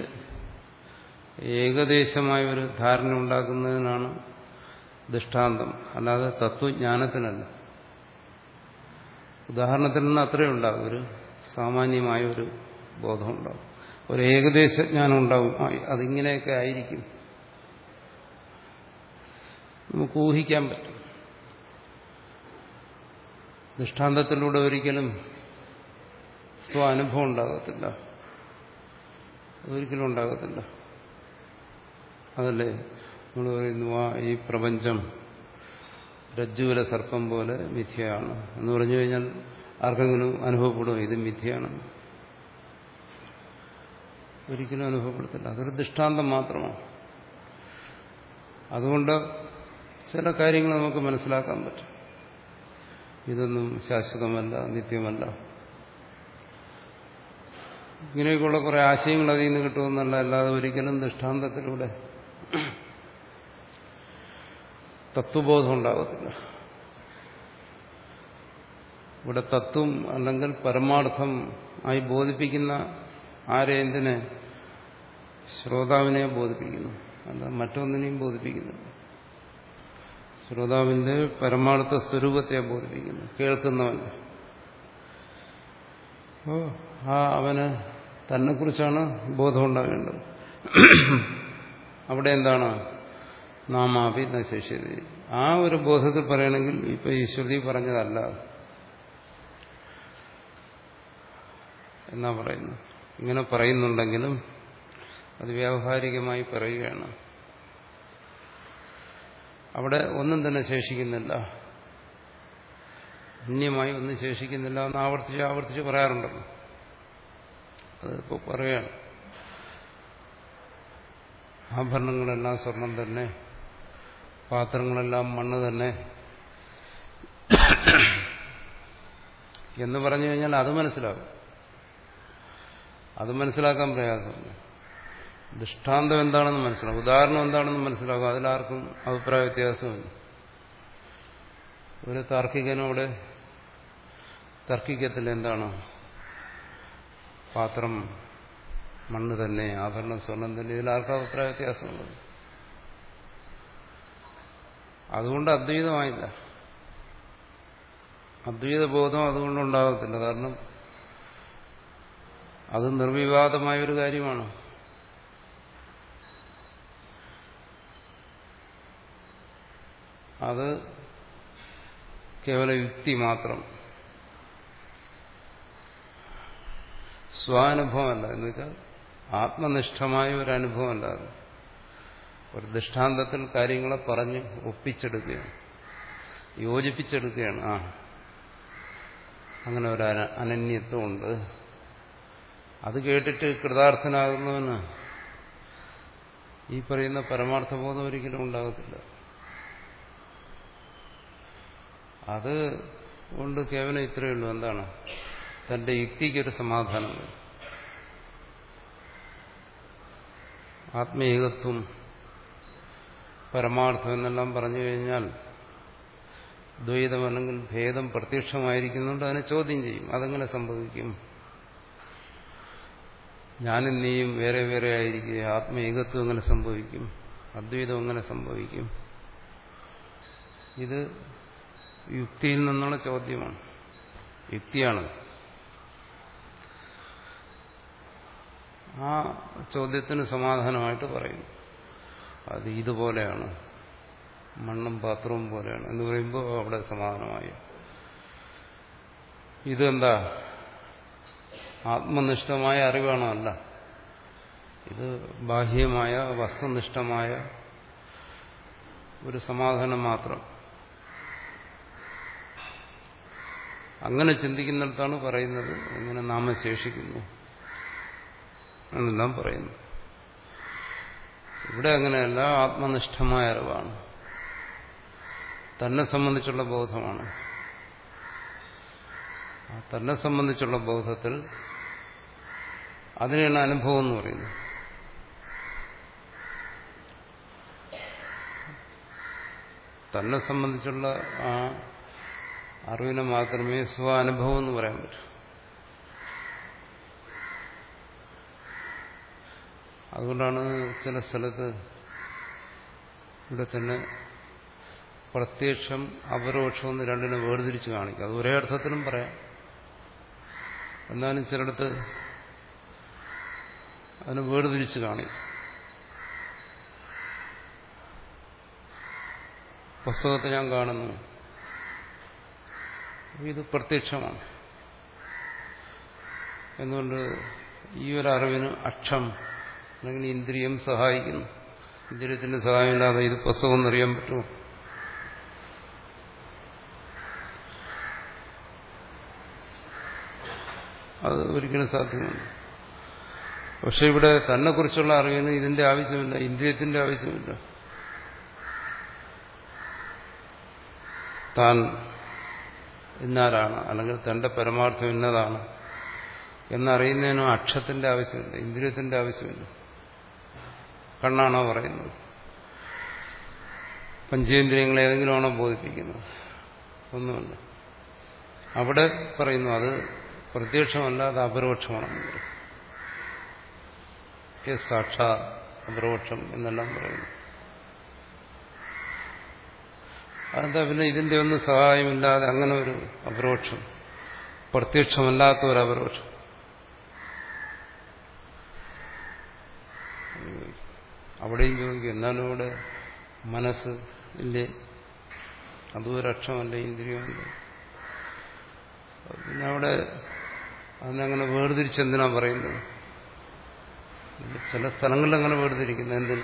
ഏകദേശമായ ഒരു ധാരണ ഉണ്ടാക്കുന്നതിനാണ് ദൃഷ്ടാന്തം, അല്ലാതെ തത്വജ്ഞാനത്തിനല്ല. ഉദാഹരണത്തിൽ നിന്ന് അത്രയും ഉണ്ടാകും. ഒരു സാമാന്യമായ ഒരു ബോധം ഉണ്ടാകും, ഒരു ഏകദേശ ജ്ഞാനം ഉണ്ടാകും. അതിങ്ങനെയൊക്കെ ആയിരിക്കും, നമുക്ക് ഊഹിക്കാൻ പറ്റും. ദൃഷ്ടാന്തത്തിലൂടെ ഒരിക്കലും സ്വാനുഭവം ഉണ്ടാകത്തില്ല, ഒരിക്കലും ഉണ്ടാകത്തില്ല. അതല്ലേ നമ്മൾ പറയുന്നു, ആ ഈ പ്രപഞ്ചം രജ്ജുവിലെ സർപ്പം പോലെ മിഥ്യയാണ് എന്ന് പറഞ്ഞു കഴിഞ്ഞാൽ ആർക്കെങ്കിലും അനുഭവപ്പെടുമോ ഇത് മിഥ്യയാണ്? ഒരിക്കലും അനുഭവപ്പെടത്തില്ല. അതൊരു ദൃഷ്ടാന്തം മാത്രമാണ്. അതുകൊണ്ട് ചില കാര്യങ്ങൾ നമുക്ക് മനസ്സിലാക്കാൻ പറ്റും. ഇതൊന്നും ശാശ്വതമല്ല, നിത്യമല്ല. ഇങ്ങനെയൊക്കെയുള്ള കുറെ ആശയങ്ങൾ അതിൽ നിന്ന് കിട്ടുമെന്നല്ല, അല്ലാതെ ഒരിക്കലും ദൃഷ്ടാന്തത്തിലൂടെ തത്വബോധം ഉണ്ടാകത്തില്ല. ഇവിടെ തത്വം അല്ലെങ്കിൽ പരമാർത്ഥം ആയി ബോധിപ്പിക്കുന്ന ആരെ, എന്തിനെ? ശ്രോതാവിനെ ബോധിപ്പിക്കുന്നു, അല്ല മറ്റൊന്നിനെയും ബോധിപ്പിക്കുന്നു. ശ്രോതാവിന്റെ പരമാർത്ഥ സ്വരൂപത്തെ ബോധിപ്പിക്കുന്നു, കേൾക്കുന്നവന്റെ. ഓ ആ അവന് തന്നെക്കുറിച്ചാണ് ബോധം ഉണ്ടാകേണ്ടത്. അവിടെ എന്താണ്? നാമാപി ന ശേഷ്യതേ. ആ ഒരു ബോധത്തിൽ പറയണമെങ്കിൽ ഇപ്പൊ ഈ ശ്രുതി പറഞ്ഞതല്ല എന്നാ പറയുന്നു. ഇങ്ങനെ പറയുന്നുണ്ടെങ്കിലും അത് വ്യാവഹാരികമായി പറയുകയാണ്. അവിടെ ഒന്നും തന്നെ ശേഷിക്കുന്നില്ല, അന്യമായി ഒന്നും ശേഷിക്കുന്നില്ല എന്ന് ആവർത്തിച്ച് ആവർത്തിച്ച് പറയാറുണ്ടല്ലോ. അതിപ്പോൾ പറയുകയാണ്. ആഭരണങ്ങളെല്ലാം സ്വർണം തന്നെ, പാത്രങ്ങളെല്ലാം മണ്ണ് തന്നെ എന്ന് പറഞ്ഞു കഴിഞ്ഞാൽ അത് മനസ്സിലാകും. അത് മനസ്സിലാക്കാൻ പ്രയാസമില്ല. ദൃഷ്ടാന്തം എന്താണെന്ന് മനസ്സിലാകും, ഉദാഹരണം എന്താണെന്ന് മനസ്സിലാകും. അതിലാർക്കും അഭിപ്രായ വ്യത്യാസമില്ല. ഒരു താർക്കികനോട് തർക്കിക്കത്തില്ല, എന്താണ് പാത്രം മണ്ണ് തന്നെ, ആഭരണം സ്വർണം തന്നെ, ഇതിലാർക്കും അഭിപ്രായ വ്യത്യാസമുള്ളത്. അതുകൊണ്ട് അദ്വൈതമായില്ല, അദ്വൈത ബോധം അതുകൊണ്ടുണ്ടാകത്തില്ല. കാരണം അത് നിർവിവാദമായൊരു കാര്യമാണ്. അത് കേവല യുക്തി മാത്രം, സ്വാനുഭവമല്ല. എന്ന് വെച്ചാൽ ആത്മനിഷ്ഠമായ ഒരു അനുഭവമല്ല. അത് ഒരു ദൃഷ്ടാന്തത്തിൽ കാര്യങ്ങളെ പറഞ്ഞ് ഒപ്പിച്ചെടുക്കുകയാണ്, യോജിപ്പിച്ചെടുക്കുകയാണ്. ആ അങ്ങനെ ഒരു അനന്യത്വമുണ്ട്. അത് കേട്ടിട്ട് കൃതാർത്ഥനാകുന്നവന് ഈ പറയുന്ന പരമാർത്ഥബോധം ഒരിക്കലും ഉണ്ടാകത്തില്ല. അത് കൊണ്ട് കേവലം ഇത്രയേ ഉള്ളൂ, എന്താണ് തന്റെ യുക്തിക്കൊരു സമാധാനം. ആത്മീകത്വം പരമാർത്ഥം എന്നെല്ലാം പറഞ്ഞു കഴിഞ്ഞാൽ ദ്വൈതം അല്ലെങ്കിൽ ഭേദം പ്രത്യക്ഷമായിരിക്കുന്നുണ്ട്. അതിനെ ചോദ്യം ചെയ്യും. അതെങ്ങനെ സംഭവിക്കും? ഞാനും നീയും വേറെ വേറെ ആയിരിക്കുക, ആത്മീകത്വം എങ്ങനെ സംഭവിക്കും? അദ്വൈതം എങ്ങനെ സംഭവിക്കും? ഇത് യുക്തിയിൽ നിന്നുള്ള ചോദ്യമാണ്, യുക്തിയാണ്. ആ ചോദ്യത്തിന് സമാധാനമായിട്ട് പറയും, അത് ഇതുപോലെയാണ്, മണ്ണും പാത്രവും പോലെയാണ് എന്ന് പറയുമ്പോൾ അവിടെ സമാധാനമായി. ഇതെന്താ ആത്മനിഷ്ഠമായ അറിവാണോ? അല്ല, ഇത് ബാഹ്യമായ വസ്തുനിഷ്ഠമായ ഒരു സമാധാനം മാത്രം. അങ്ങനെ ചിന്തിക്കുന്നിടത്താണ് പറയുന്നത് ഇങ്ങനെ നാമശേഷിക്കുന്നു എന്നെല്ലാം പറയുന്നു. ഇവിടെ അങ്ങനെയല്ല, ആത്മനിഷ്ഠമായ അറിവാണ്, തന്നെ സംബന്ധിച്ചുള്ള ബോധമാണ്. തന്നെ സംബന്ധിച്ചുള്ള ബോധത്തിൽ അതിനെയാണ് അനുഭവം എന്ന് പറയുന്നത്. തന്നെ സംബന്ധിച്ചുള്ള ആ അറിവിനെ മാത്രമേ സ്വാനുഭവം എന്ന് പറയാൻ പറ്റൂ. അതുകൊണ്ടാണ് ചില സ്ഥലത്ത് ഇവിടെ തന്നെ പ്രത്യക്ഷം അപരോക്ഷം എന്ന് രണ്ടിനെ വേർതിരിച്ച് കാണിക്കും. അത് ഒരേ അർത്ഥത്തിലും പറയാം. എന്നാലും ചിലടത്ത് അതിനെ വേർതിരിച്ച് കാണിക്കും. പുസ്തകത്തെ ഞാൻ കാണുന്നു, ഇത് പ്രത്യക്ഷമാണ്. എന്നുകൊണ്ട് ഈ ഒരു അറിവിന് അക്ഷം അല്ലെങ്കിൽ ഇന്ദ്രിയം സഹായിക്കുന്നു. ഇന്ദ്രിയത്തിന്റെ സഹായമില്ലാതെ ഇത് പുസ്തകം എന്നറിയാൻ പറ്റുമോ? അത് ഒരിക്കലും സാധ്യമല്ല. പക്ഷെ ഇവിടെ തന്നെ കുറിച്ചുള്ള അറിവിന് ഇതിന്റെ ആവശ്യമില്ല, ഇന്ദ്രിയത്തിന്റെ ആവശ്യമില്ല. താൻ ഇന്നാരാണ് അല്ലെങ്കിൽ തന്റെ പരമാർത്ഥം ഇന്നതാണ് എന്നറിയുന്നതിനും അക്ഷത്തിന്റെ ആവശ്യമില്ല, ഇന്ദ്രിയത്തിന്റെ ആവശ്യമില്ല. കണ്ണാണോ പറയുന്നത്? പഞ്ചേന്ദ്രിയങ്ങളെ ഏതെങ്കിലും ആണോ ബോധിപ്പിക്കുന്നത്? ഒന്നുമല്ല. അവിടെ പറയുന്നു അത് പ്രത്യക്ഷമല്ല, അത് അപരോക്ഷമാണെന്ന് പറയും. സാക്ഷാ അപരോക്ഷം എന്നെല്ലാം പറയുന്നു. അതെന്താ പിന്നെ ഇതിന്റെ ഒന്നും സഹായമില്ലാതെ അങ്ങനെ ഒരു അപരോക്ഷം, പ്രത്യക്ഷമല്ലാത്ത ഒരു അപരോക്ഷം? അവിടെയും ചോദിക്കും, എന്നാലും ഇവിടെ മനസ്സ് ഇല്ലേ? അതും ഒരു അക്ഷമല്ലേ, ഇന്ദ്രിയമല്ലേ? പിന്നെ അവിടെ അതിനങ്ങനെ വേർതിരിച്ചെന്തിനാ പറയുന്നത്? ചില സ്ഥലങ്ങളിൽ അങ്ങനെ വേർതിരിക്കുന്നത് എന്തിന്?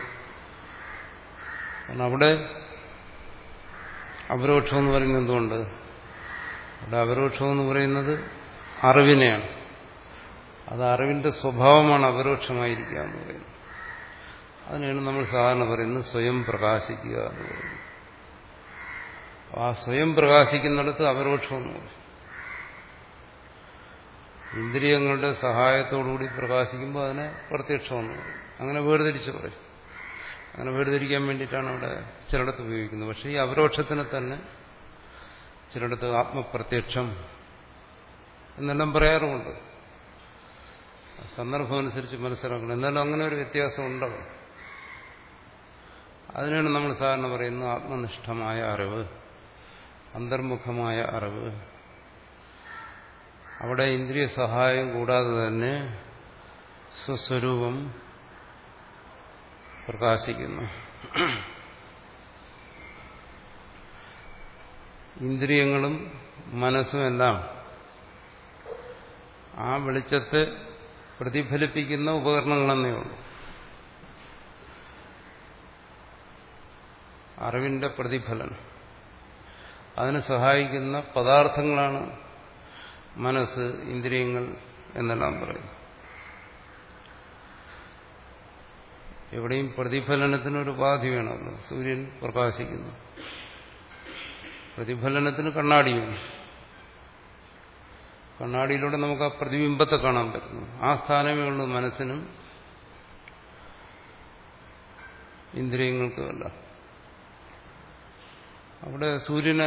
കാരണം അവിടെ അപരോക്ഷം എന്ന് പറയുന്നത് എന്തുകൊണ്ട്? അവിടെ അപരോക്ഷം എന്ന് പറയുന്നത് അറിവിനെയാണ്. അത് അറിവിന്റെ സ്വഭാവമാണ് അപരോക്ഷമായിരിക്കുക എന്ന് പറയുന്നത്. അതിനാണ് നമ്മൾ സാധാരണ പറയുന്നത് സ്വയം പ്രകാശിക്കുക എന്ന് പറയുന്നത്. ആ സ്വയം പ്രകാശിക്കുന്നിടത്ത് അപരോക്ഷം എന്ന് പറയും. ഇന്ദ്രിയങ്ങളുടെ സഹായത്തോടുകൂടി പ്രകാശിക്കുമ്പോൾ അതിനെ പ്രത്യക്ഷമെന്ന് പറയും. അങ്ങനെ വേർതിരിച്ച് പറയും. അങ്ങനെ വേർതിരിക്കാൻ വേണ്ടിയിട്ടാണ് അവിടെ ചിലയിടത്ത് ഉപയോഗിക്കുന്നത്. പക്ഷേ ഈ അപരോക്ഷത്തിനെ തന്നെ ചിലയിടത്ത് ആത്മപ്രത്യക്ഷം എന്നെല്ലാം പറയാറുമുണ്ട്. സന്ദർഭം അനുസരിച്ച് മനസ്സിലാക്കണം. എന്നാലും അങ്ങനെ ഒരു വ്യത്യാസം ഉണ്ടാകും. അതിനാണ് നമ്മൾ സാധാരണ പറയുന്നത് ആത്മനിഷ്ഠമായ അറിവ്, അന്തർമുഖമായ അറിവ്. അവിടെ ഇന്ദ്രിയ സഹായം കൂടാതെ തന്നെ സ്വസ്വരൂപം പ്രകാശിക്കുന്നു. ഇന്ദ്രിയങ്ങളും മനസ്സുമെല്ലാം ആ വെളിച്ചത്തെ പ്രതിഫലിപ്പിക്കുന്ന ഉപകരണങ്ങളെന്നേ ഉള്ളൂ. അറിവിന്റെ പ്രതിഫലനം, അതിനെ സഹായിക്കുന്ന പദാർത്ഥങ്ങളാണ് മനസ്സ്, ഇന്ദ്രിയങ്ങൾ എന്നെല്ലാം പറയും. എവിടെയും പ്രതിഫലനത്തിനൊരു ഉപാധി വേണമല്ലോ. സൂര്യൻ പ്രകാശിക്കുന്നു, പ്രതിഫലനത്തിന് കണ്ണാടി വേണം. കണ്ണാടിയിലൂടെ നമുക്ക് ആ പ്രതിബിംബത്തെ കാണാൻ പറ്റുന്നു. ആ സ്ഥാനമേ ഉള്ളൂ മനസ്സിനും ഇന്ദ്രിയങ്ങൾക്കുമല്ല. അവിടെ സൂര്യനെ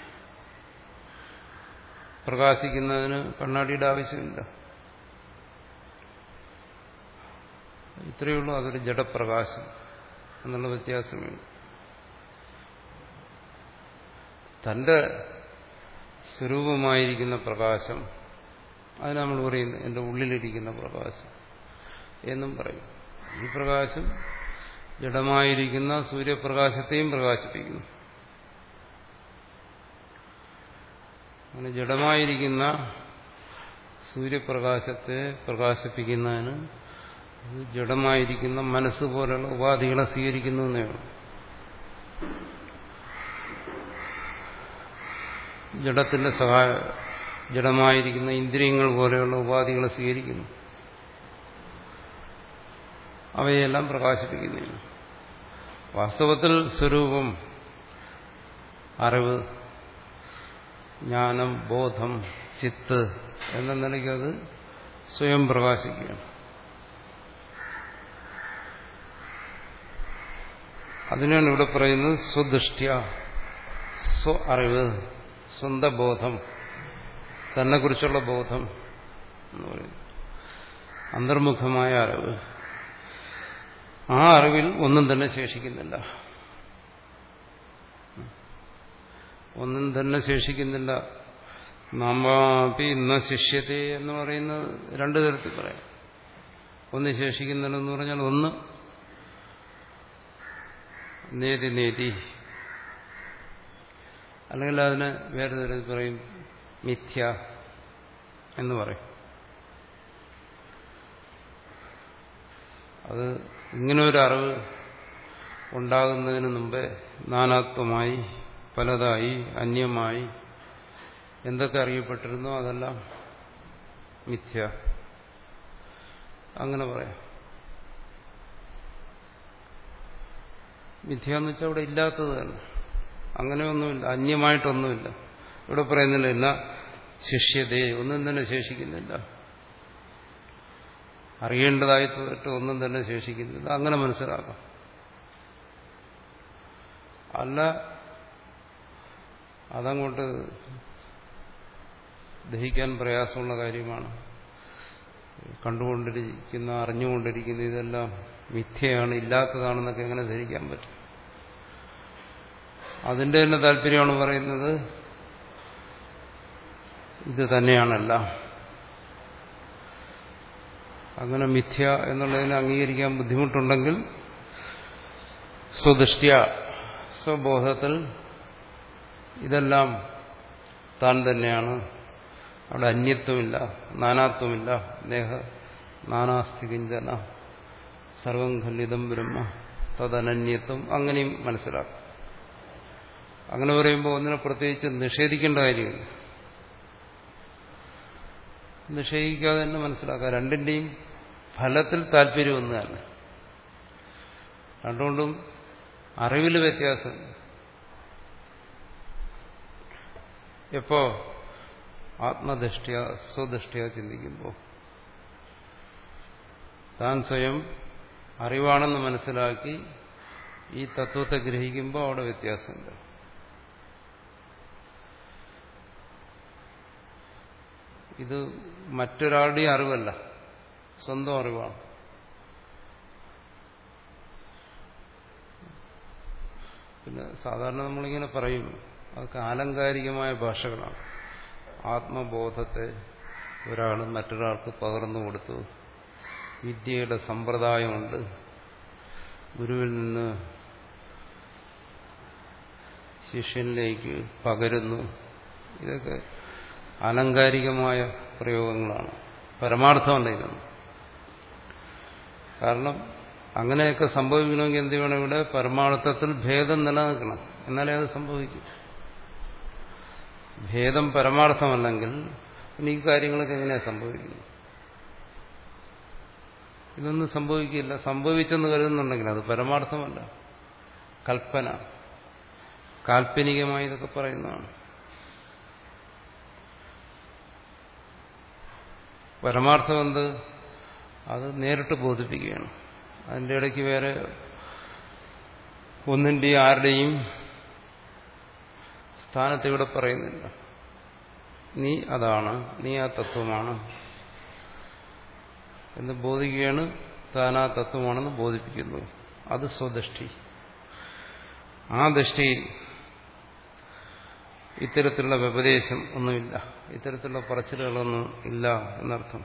പ്രകാശിക്കുന്നതിന് കണ്ണാടിയുടെ ആവശ്യമില്ല. ഇത്രയേ ഉള്ളൂ. അതൊരു ജഡപ്രകാശം എന്നുള്ള വ്യത്യാസമേ. തന്റെ സ്വരൂപമായിരിക്കുന്ന പ്രകാശം, അതിന് നമ്മൾ പറയുന്നു എൻ്റെ ഉള്ളിലിരിക്കുന്ന പ്രകാശം എന്നും പറയും. ഈ പ്രകാശം ജഡമായിരിക്കുന്ന സൂര്യപ്രകാശത്തെയും പ്രകാശിപ്പിക്കുന്നു. അങ്ങനെ ജഡമായിരിക്കുന്ന സൂര്യപ്രകാശത്തെ പ്രകാശിപ്പിക്കുന്നതിന് ജഡമായിരിക്കുന്ന മനസ്സ് പോലുള്ള ഉപാധികളെ സ്വീകരിക്കുന്നു എന്നേ ഉള്ളൂ. ജഡത്തിന്റെ സഹായ ജഡമായിരിക്കുന്ന ഇന്ദ്രിയങ്ങൾ പോലെയുള്ള ഉപാധികളെ സ്വീകരിക്കുന്നു. അവയെല്ലാം പ്രകാശിപ്പിക്കുന്നില്ല. വാസ്തവത്തിൽ സ്വരൂപം, അറിവ്, ജ്ഞാനം, ബോധം, ചിത്ത് എന്ന നിലയ്ക്ക് അത് സ്വയം പ്രകാശിക്കുകയാണ്. അതിനാണ് ഇവിടെ പറയുന്നത് സ്വദൃഷ്ട്യ, സ്വ അറിവ്, സ്വന്തം ബോധം, തന്നെക്കുറിച്ചുള്ള ബോധം എന്ന് പറയുന്നത് അന്തർമുഖമായ അറിവ്. ആ അറിവിൽ ഒന്നും തന്നെ ശേഷിക്കുന്നില്ല. ഒന്നും തന്നെ ശേഷിക്കുന്നില്ല. നാമാപി ന ശിഷ്യത്തെ എന്ന് പറയുന്നത് രണ്ടു തരത്തിൽ പറയാം. ഒന്ന് ശേഷിക്കുന്നില്ലെന്ന് പറഞ്ഞാൽ ഒന്ന് നേതി നേതി, അല്ലെങ്കിൽ അതിന് വേറെ തരത്തിൽ പറയും മിഥ്യ എന്ന് പറയും. അത് ഇങ്ങനെ ഒരു അറിവ് ഉണ്ടാകുന്നതിന് മുമ്പേ നാനാത്വമായി, പലതായി, അന്യമായി എന്തൊക്കെ അറിയപ്പെട്ടിരുന്നോ അതെല്ലാം മിഥ്യ, അങ്ങനെ പറയാം. മിഥ്യ എന്ന് വെച്ചാൽ അവിടെ ഇല്ലാത്തത് തന്നെ, അങ്ങനെയൊന്നുമില്ല, അന്യമായിട്ടൊന്നുമില്ല. ഇവിടെ പറയുന്നില്ല ഇന്ന ശിഷ്യതയെ, ഒന്നും തന്നെ ശേഷിക്കുന്നില്ല. അറിയേണ്ടതായിട്ട് ഒന്നും തന്നെ ശേഷിക്കുന്നില്ല. അങ്ങനെ മനസ്സിലാക്കാം. അല്ല, അതങ്ങോട്ട് ദഹിക്കാൻ പ്രയാസമുള്ള കാര്യമാണ്. കണ്ടുകൊണ്ടിരിക്കുന്ന, അറിഞ്ഞുകൊണ്ടിരിക്കുന്ന ഇതെല്ലാം മിഥ്യയാണ്, ഇല്ലാത്തതാണെന്നൊക്കെ എങ്ങനെ ധരിക്കാൻ പറ്റും? അതിന്റെ തന്നെ താല്പര്യമാണ് പറയുന്നത് ഇത് തന്നെയാണല്ല. അങ്ങനെ മിഥ്യ എന്നുള്ളതിനെ അംഗീകരിക്കാൻ ബുദ്ധിമുട്ടുണ്ടെങ്കിൽ സ്വദൃഷ്ട്യ, സ്വബോധത്തിൽ ഇതെല്ലാം താൻ തന്നെയാണ്, അവിടെ അന്യത്വമില്ല, നാനാത്വമില്ല. നേഹ നാനാസ്തി കിഞ്ചന സർവം ഖണ്ഡിതം ബ്രഹ്മ തദനന്യത്വം, അങ്ങനെയും മനസ്സിലാക്കും. അങ്ങനെ പറയുമ്പോൾ ഒന്നിനെ പ്രത്യേകിച്ച് നിഷേധിക്കേണ്ട കാര്യമില്ല. നിഷേധിക്കാതെ തന്നെ മനസ്സിലാക്കാം. രണ്ടിന്റെയും ഫലത്തിൽ താല്പര്യം ഒന്ന് തന്നെ. രണ്ടുകൊണ്ടും അറിവിൽ വ്യത്യാസം. എപ്പോ ആത്മദൃഷ്ടിയ സ്വദൃഷ്ടിയ ചിന്തിക്കുമ്പോൾ താൻ സ്വയം അറിവാണെന്ന് മനസ്സിലാക്കി ഈ തത്വത്തെ ഗ്രഹിക്കുമ്പോൾ അവിടെ വ്യത്യാസമുണ്ട്. ഇത് മറ്റൊരാളുടെയും അറിവല്ല, സ്വന്തം അറിവാണ്. പിന്നെ സാധാരണ നമ്മളിങ്ങനെ പറയും, അതൊക്കെ ആലങ്കാരികമായ ഭാഷകളാണ്. ആത്മബോധത്തെ ഒരാൾ മറ്റൊരാൾക്ക് പകർന്നു കൊടുത്തു, വിദ്യയുടെ സമ്പ്രദായമുണ്ട്, ഗുരുവിൽ നിന്ന് ശിഷ്യനിലേക്ക് പകരുന്നു. ഇതൊക്കെ ആലങ്കാരികമായ പ്രയോഗങ്ങളാണ്, പരമാർത്ഥമല്ല ഇതൊന്നും. കാരണം അങ്ങനെയൊക്കെ സംഭവിക്കണമെങ്കിൽ എന്ത് വേണം? ഇവിടെ പരമാർത്ഥത്തിൽ ഭേദം നിലനിൽക്കണം, എന്നാലേ അത് സംഭവിക്കും. ഭേദം പരമാർത്ഥമല്ലെങ്കിൽ പിന്നെ ഈ കാര്യങ്ങളൊക്കെ എങ്ങനെയാണ് സംഭവിക്കുന്നത്? ഇതൊന്നും സംഭവിക്കില്ല. സംഭവിച്ചെന്ന് കരുതുന്നുണ്ടെങ്കിൽ അത് പരമാർത്ഥമല്ല, കൽപ്പന, കാൽപ്പനികമായി ഇതൊക്കെ പറയുന്നതാണ്. പരമാർത്ഥം എന്ത്? അത് നേരിട്ട് ബോധിപ്പിക്കുകയാണ്. അതിൻ്റെ ഇടയ്ക്ക് വേറെ ഒന്നിൻ്റെയും ആരുടെയും സ്ഥാനത്ത് ഇവിടെ പറയുന്നില്ല. നീ അതാണ്, നീ ആ തത്വമാണ് എന്ന് ബോധിക്കുകയാണ്, താൻ ആ തത്വമാണെന്ന് ബോധിപ്പിക്കുന്നു. അത് സ്വദൃഷ്ടി. ആ ദൃഷ്ടി ഇത്തരത്തിലുള്ള വ്യപദേശം ഒന്നുമില്ല, ഇത്തരത്തിലുള്ള പറച്ചിലുകളൊന്നും ഇല്ല എന്നർത്ഥം.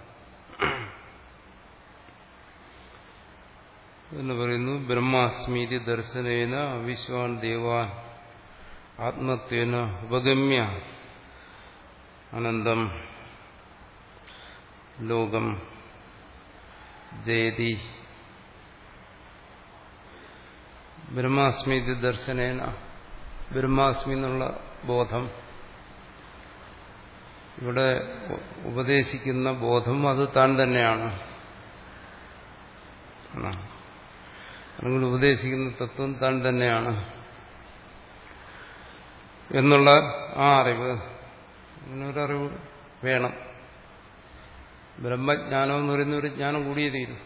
എന്ന് പറയുന്നു, ബ്രഹ്മാസ്മീതി ദർശനേന വിശ്വാൻ ദേവാൻ ആത്മത്വേന ഉപഗമ്യ അനന്തം ലോകം ജയതി. ബ്രഹ്മാസ്മീതി ദർശനേന, ബ്രഹ്മാസ്മി എന്നുള്ള ബോധം, ഇവിടെ ഉപദേശിക്കുന്ന ബോധം അത് താൻ തന്നെയാണ്, അല്ലെങ്കിൽ ഉപദേശിക്കുന്ന തത്വം താൻ തന്നെയാണ് എന്നുള്ള ആ അറിവ്, അങ്ങനൊരറിവ് വേണം. ബ്രഹ്മജ്ഞാനം എന്ന് പറയുന്ന ഒരു ജ്ഞാനം കൂടിയേ തീരും.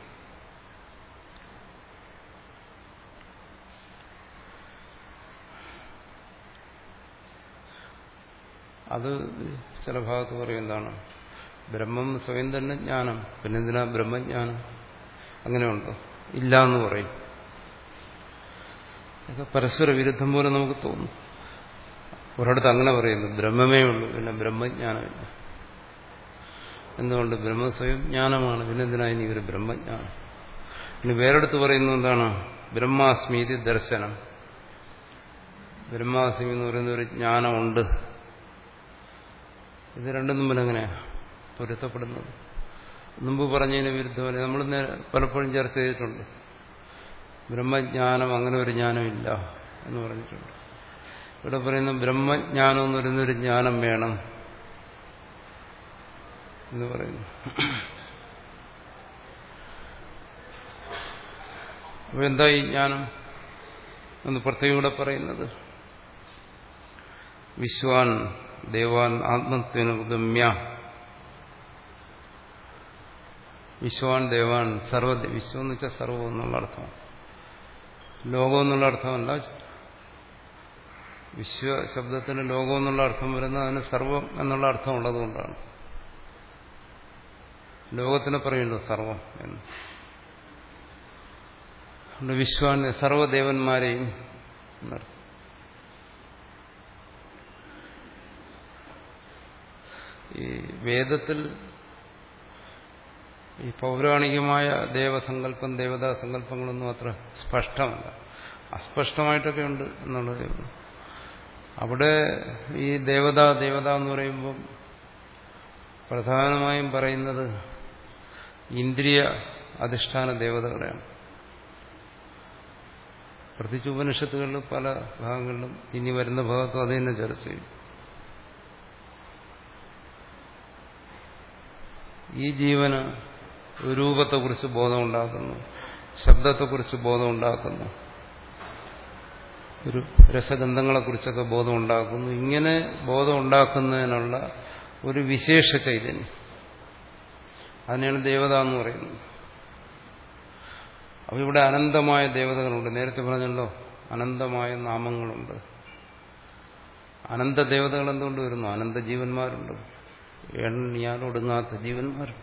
അത് ചില ഭാഗത്ത് പറയും എന്താണ്, ബ്രഹ്മം സ്വയം തന്നെ ജ്ഞാനം, പിന്നെന്തിനാ ബ്രഹ്മജ്ഞാനം? അങ്ങനെയുണ്ടോ? ഇല്ല എന്ന് പറയും. ഇതൊക്കെ പരസ്പര വിരുദ്ധം പോലെ നമുക്ക് തോന്നും. ഒരിടത്ത് അങ്ങനെ പറയുന്നു, ബ്രഹ്മമേ ഉള്ളൂ, പിന്നെ ബ്രഹ്മജ്ഞാനമില്ല. എന്തുകൊണ്ട്? ബ്രഹ്മ സ്വയം ജ്ഞാനമാണ്, പിന്നെന്തിനാ ഇനി ഒരു ബ്രഹ്മജ്ഞാനം? ഇനി വേറെടുത്ത് പറയുന്നത് എന്താണ്? ബ്രഹ്മാസ്മീതി ദർശനം. ബ്രഹ്മാസ്മി എന്ന് പറയുന്ന ഒരു ജ്ഞാനമുണ്ട്. ഇത് രണ്ടും തമ്മിൽ എങ്ങനെയാ പൊരുത്തപ്പെടുന്നത്? മുമ്പ് പറഞ്ഞതിന് വിരുദ്ധമല്ല. നമ്മൾ പലപ്പോഴും ചർച്ച ചെയ്തിട്ടുണ്ട്, ബ്രഹ്മജ്ഞാനം അങ്ങനെ ഒരു ജ്ഞാനമില്ല എന്ന് പറഞ്ഞിട്ടുണ്ട്. ഇവിടെ പറയുന്ന ബ്രഹ്മജ്ഞാനം എന്ന് പറയുന്നൊരു ജ്ഞാനം വേണം എന്ന് പറയുന്നു. അപ്പൊ എന്താ ഈ ജ്ഞാനം എന്ന് പ്രത്യേകം ഇവിടെ പറയുന്നത്? വിശ്വാൻ ദേവാൻ ആത്മത്വേന ഉപഗമ്യ. വിശ്വാൻ ദേവാൻ, സർവ, വിശ്വം എന്ന് വെച്ചാൽ സർവം എന്നുള്ള അർത്ഥമാണ്, ലോകം എന്നുള്ള അർത്ഥമല്ല. വിശ്വശബ്ദത്തിന് ലോകം എന്നുള്ള അർത്ഥം വരുന്നത് അതിന് സർവം എന്നുള്ള അർത്ഥം ഉള്ളതുകൊണ്ടാണ്. ലോകത്തിനെ പറയുന്നു സർവം എന്ന്. വിശ്വാൻ സർവദേവന്മാരെയും എന്നർത്ഥം. ഈ വേദത്തിൽ ഈ പൗരാണികമായ ദേവസങ്കല്പം, ദേവതാ സങ്കല്പങ്ങളൊന്നും അത്ര സ്പഷ്ടമല്ല, അസ്പഷ്ടമായിട്ടൊക്കെ ഉണ്ട് എന്നുള്ളതേ ഉള്ളൂ. അവിടെ ഈ ദേവത ദേവത എന്ന് പറയുമ്പം പ്രധാനമായും പറയുന്നത് ഇന്ദ്രിയ അധിഷ്ഠാന ദേവതകളെയാണ്. പ്രത്യേകിച്ച് ഉപനിഷത്തുകളിൽ പല ഭാഗങ്ങളിലും, ഇനി വരുന്ന ഭാഗത്തും അത് തന്നെ ചർച്ച ചെയ്യും. ഈ ജീവന് രൂപത്തെക്കുറിച്ച് ബോധമുണ്ടാക്കുന്നു, ശബ്ദത്തെക്കുറിച്ച് ബോധം ഉണ്ടാക്കുന്നു, ഒരു രസഗന്ധങ്ങളെക്കുറിച്ചൊക്കെ ബോധം ഉണ്ടാക്കുന്നു. ഇങ്ങനെ ബോധം ഉണ്ടാക്കുന്നതിനുള്ള ഒരു വിശേഷ ചൈതന്യം, അതിനെയാണ് ദേവത എന്ന് പറയുന്നത്. അപ്പോൾ ഇവിടെ അനന്തമായ ദേവതകളുണ്ട്. നേരത്തെ പറഞ്ഞല്ലോ അനന്തമായ നാമങ്ങളുണ്ട്. അനന്ത ദേവതകൾ എന്തുകൊണ്ട് വരുന്നു? അനന്ത ജീവന്മാരുണ്ട്, എണ്ണിയാൽ ഒടുങ്ങാത്ത ജീവന്മാരുണ്ട്.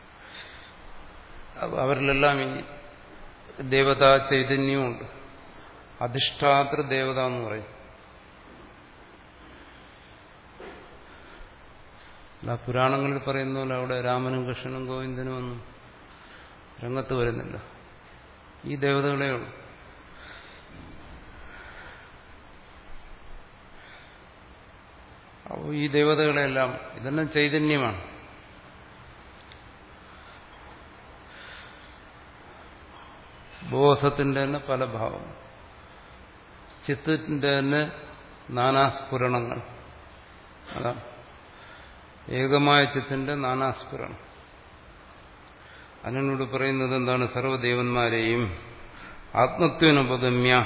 അവരിലെല്ലാം ഈ ദേവതാ ചൈതന്യമുണ്ട്. അധിഷ്ഠാതൃ ദേവത എന്ന് പറയും. അല്ല, പുരാണങ്ങളിൽ പറയുന്ന പോലെ അവിടെ രാമനും കൃഷ്ണനും ഗോവിന്ദനും ഒന്നും രംഗത്ത് വരുന്നില്ല. ഈ ദേവതകളേ ഉള്ളൂ. അപ്പോൾ ഈ ദേവതകളെല്ലാം ഇതെല്ലാം ചൈതന്യമാണ്. ബോധത്തിന്റെ തന്നെ പല ഭാവം, ചിത്തത്തിന്റെ തന്നെ നാനാസ്ഫുരണങ്ങൾ. അതാണ് ഏകമായ ചിത്തിന്റെ നാനാസ്ഫുരണം. അതിനോട് പറയുന്നത് എന്താണ്? സർവ്വദേവന്മാരെയും ആത്മത്വനുപഗമ്യ,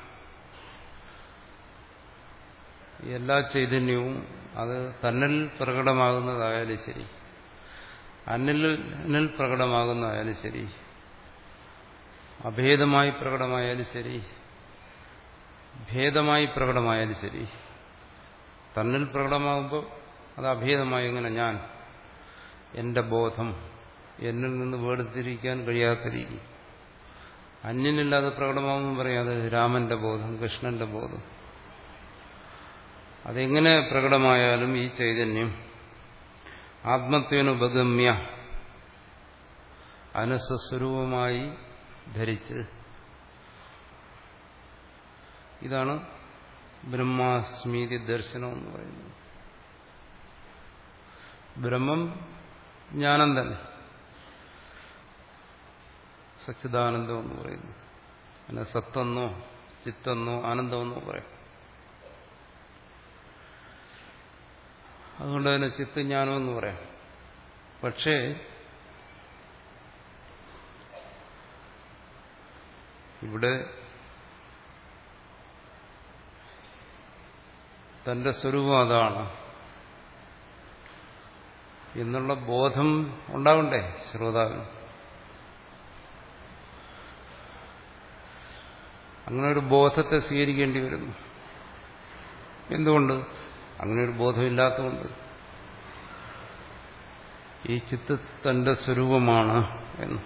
എല്ലാ ചൈതന്യവും അത് തന്നിൽ പ്രകടമാകുന്നതായാലും ശരി, അന്നിൽ പ്രകടമാകുന്നതായാലും ശരി, അഭേദമായി പ്രകടമായാലും ശരി, ഭേദമായി പ്രകടമായാലും ശരി, തന്നിൽ പ്രകടമാകുമ്പോൾ അത് അഭേദമായി എങ്ങനെ ഞാൻ, എന്റെ ബോധം എന്നിൽ നിന്ന് വേർതിരിക്കാൻ കഴിയാത്ത രീതി. അന്യനില്ലാതെ പ്രകടമാകുമ്പോൾ പറയാം അത് രാമന്റെ ബോധം, കൃഷ്ണന്റെ ബോധം. അതെങ്ങനെ പ്രകടമായാലും ഈ ചൈതന്യം ആത്മത്വനുപഗമ്യ, അതിനെ സ്വസ്വരൂപമായി ധരിച്ച്, ഇതാണ് ബ്രഹ്മാസ്മീതി ദർശനം എന്ന് പറയുന്നത്. ബ്രഹ്മം ജ്ഞാനം തന്നെ, സച്ചിദാനന്ദം എന്ന് പറയുന്നു. പിന്നെ സത്തെന്നോ ചിത്തെന്നോ ആനന്ദമെന്നോ പറയും. അതുകൊണ്ട് തന്നെ ചിത്ത് ജ്ഞാനമെന്ന് പറയാം. പക്ഷേ ഇവിടെ തന്റെ സ്വരൂപം അതാണ് എന്നുള്ള ബോധം ഉണ്ടാവണ്ടേ ശ്രോതാവിന്? അങ്ങനെ ഒരു ബോധത്തെ സ്വീകരിക്കേണ്ടി വരുന്നു. എന്തുകൊണ്ട്? അങ്ങനെ ഒരു ബോധമില്ലാത്തതുകൊണ്ട്. ഈ ചിത്ത് തന്റെ സ്വരൂപമാണ് എന്ന്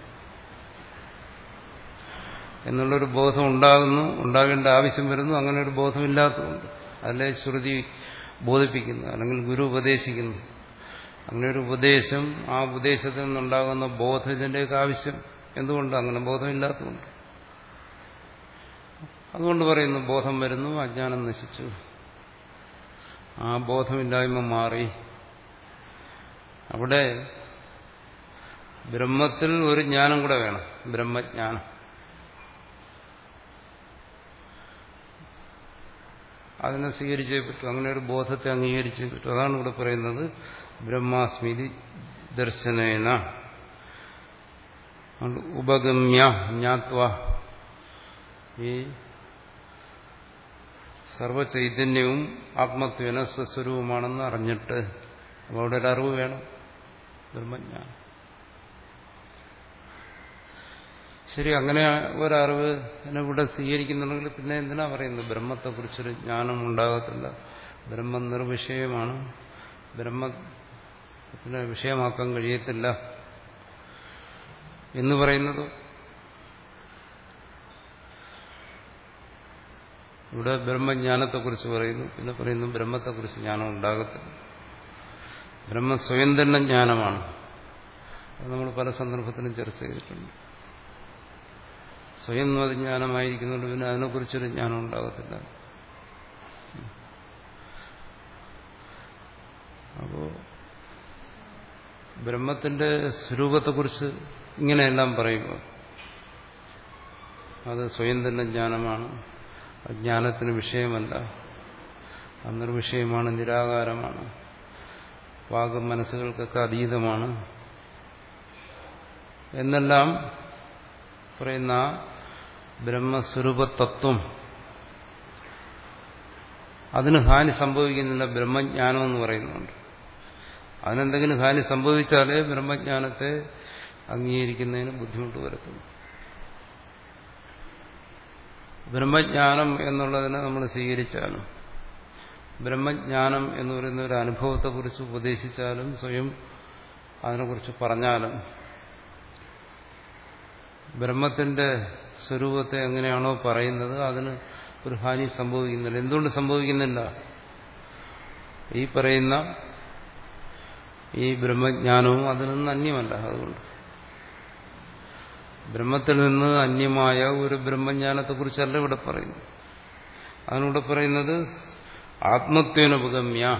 എന്നുള്ളൊരു ബോധം ഉണ്ടാകുന്നു, ഉണ്ടാകേണ്ട ആവശ്യം വരുന്നു. അങ്ങനെ ഒരു ബോധമില്ലാത്തതുകൊണ്ട്. അതല്ലേ ശ്രുതി ബോധിപ്പിക്കുന്നു, അല്ലെങ്കിൽ ഗുരു ഉപദേശിക്കുന്നു. അങ്ങനെ ഒരു ഉപദേശം, ആ ഉപദേശത്തിൽ നിന്നുണ്ടാകുന്ന ബോധം, ഇതിൻ്റെയൊക്കെ ആവശ്യം എന്തുകൊണ്ട്? അങ്ങനെ ബോധമില്ലാത്തതുകൊണ്ട്. അതുകൊണ്ട് പറയുന്നു ബോധം വരുന്നു, അജ്ഞാനം നശിച്ചു, ആ ബോധമില്ലായ്മ മാറി. അവിടെ ബ്രഹ്മത്തിൽ ഒരു ജ്ഞാനം കൂടെ വേണം, ബ്രഹ്മജ്ഞാനം. അതിനെ സ്വീകരിച്ചേ പറ്റൂ, അങ്ങനെ ഒരു ബോധത്തെ അംഗീകരിച്ചേ പറ്റൂ. അതാണ് ഇവിടെ പറയുന്നത് ബ്രഹ്മാസ്മിതി ദർശനേന ഉപഗമ്യ ജ്ഞാത്വ. ഈ സർവചൈതന്യവും ആത്മത്വേന സ്വസ്വരൂപമാണെന്ന് അറിഞ്ഞിട്ട്, അപ്പോൾ അവിടെ ഒരു അറിവ് വേണം, ബ്രഹ്മജ്ഞാനം. ശരി, അങ്ങനെ ഒരറിവ് ഇവിടെ സ്വീകരിക്കുന്നുണ്ടെങ്കിൽ പിന്നെ എന്തിനാ പറയുന്നത് ബ്രഹ്മത്തെക്കുറിച്ചൊരു ജ്ഞാനം ഉണ്ടാകത്തില്ല, ബ്രഹ്മം നിർവിഷയമാണ്, ബ്രഹ്മത്തിനെ വിഷയമാക്കാൻ കഴിയത്തില്ല എന്ന് പറയുന്നത്? ഇവിടെ ബ്രഹ്മജ്ഞാനത്തെക്കുറിച്ച് പറയുന്നു, പിന്നെ പറയുന്നു ബ്രഹ്മത്തെക്കുറിച്ച് ജ്ഞാനം ഉണ്ടാകത്തില്ല. ബ്രഹ്മം സ്വയം തന്നെ ജ്ഞാനമാണ്. അത് നമ്മൾ പല സന്ദർഭത്തിലും ചർച്ച ചെയ്തിട്ടുണ്ട്. സ്വയം അത് ജ്ഞാനമായിരിക്കുന്നുണ്ട്, പിന്നെ അതിനെക്കുറിച്ചൊരു ജ്ഞാനം ഉണ്ടാകത്തില്ല. അപ്പോ ബ്രഹ്മത്തിന്റെ സ്വരൂപത്തെക്കുറിച്ച് ഇങ്ങനെയെല്ലാം പറയുമ്പോൾ അത് സ്വയം തന്നെ ജ്ഞാനമാണ്, അജ്ഞാനത്തിന് വിഷയമല്ല, അനിർവിഷയമാണ്, നിരാകാരമാണ്, വാഗം മനസ്സുകൾക്കൊക്കെ അതീതമാണ് എന്നെല്ലാം പറയുന്ന ബ്രഹ്മസ്വരൂപതത്വം അതിന് ഹാനി സംഭവിക്കുന്നില്ല. ബ്രഹ്മജ്ഞാനം എന്ന് പറയുന്നുണ്ട്. അതിനെന്തെങ്കിലും ഹാനി സംഭവിച്ചാലേ ബ്രഹ്മജ്ഞാനത്തെ അംഗീകരിക്കുന്നതിന് ബുദ്ധിമുട്ട് വരത്തുള്ളൂ. ബ്രഹ്മജ്ഞാനം എന്നുള്ളതിനെ നമ്മൾ സ്വീകരിച്ചാലും ബ്രഹ്മജ്ഞാനം എന്ന് പറയുന്ന ഒരു അനുഭവത്തെക്കുറിച്ച് ഉപദേശിച്ചാലും സ്വയം അതിനെക്കുറിച്ച് പറഞ്ഞാലും ബ്രഹ്മത്തിന്റെ സ്വരൂപത്തെ എങ്ങനെയാണോ പറയുന്നത് അതിന് ഒരു ഹാനി സംഭവിക്കുന്നില്ല. എന്തുകൊണ്ട് സംഭവിക്കുന്നില്ല? ഈ പറയുന്ന ഈ ബ്രഹ്മജ്ഞാനവും അതിൽ നിന്ന് അന്യമല്ല. അതുകൊണ്ട് ബ്രഹ്മത്തിൽ നിന്ന് അന്യമായ ഒരു ബ്രഹ്മജ്ഞാനത്തെക്കുറിച്ചല്ല ഇവിടെ പറയുന്നത്. അതിനൂടെ പറയുന്നത് ആത്മത്വേനുപഗമ്യ,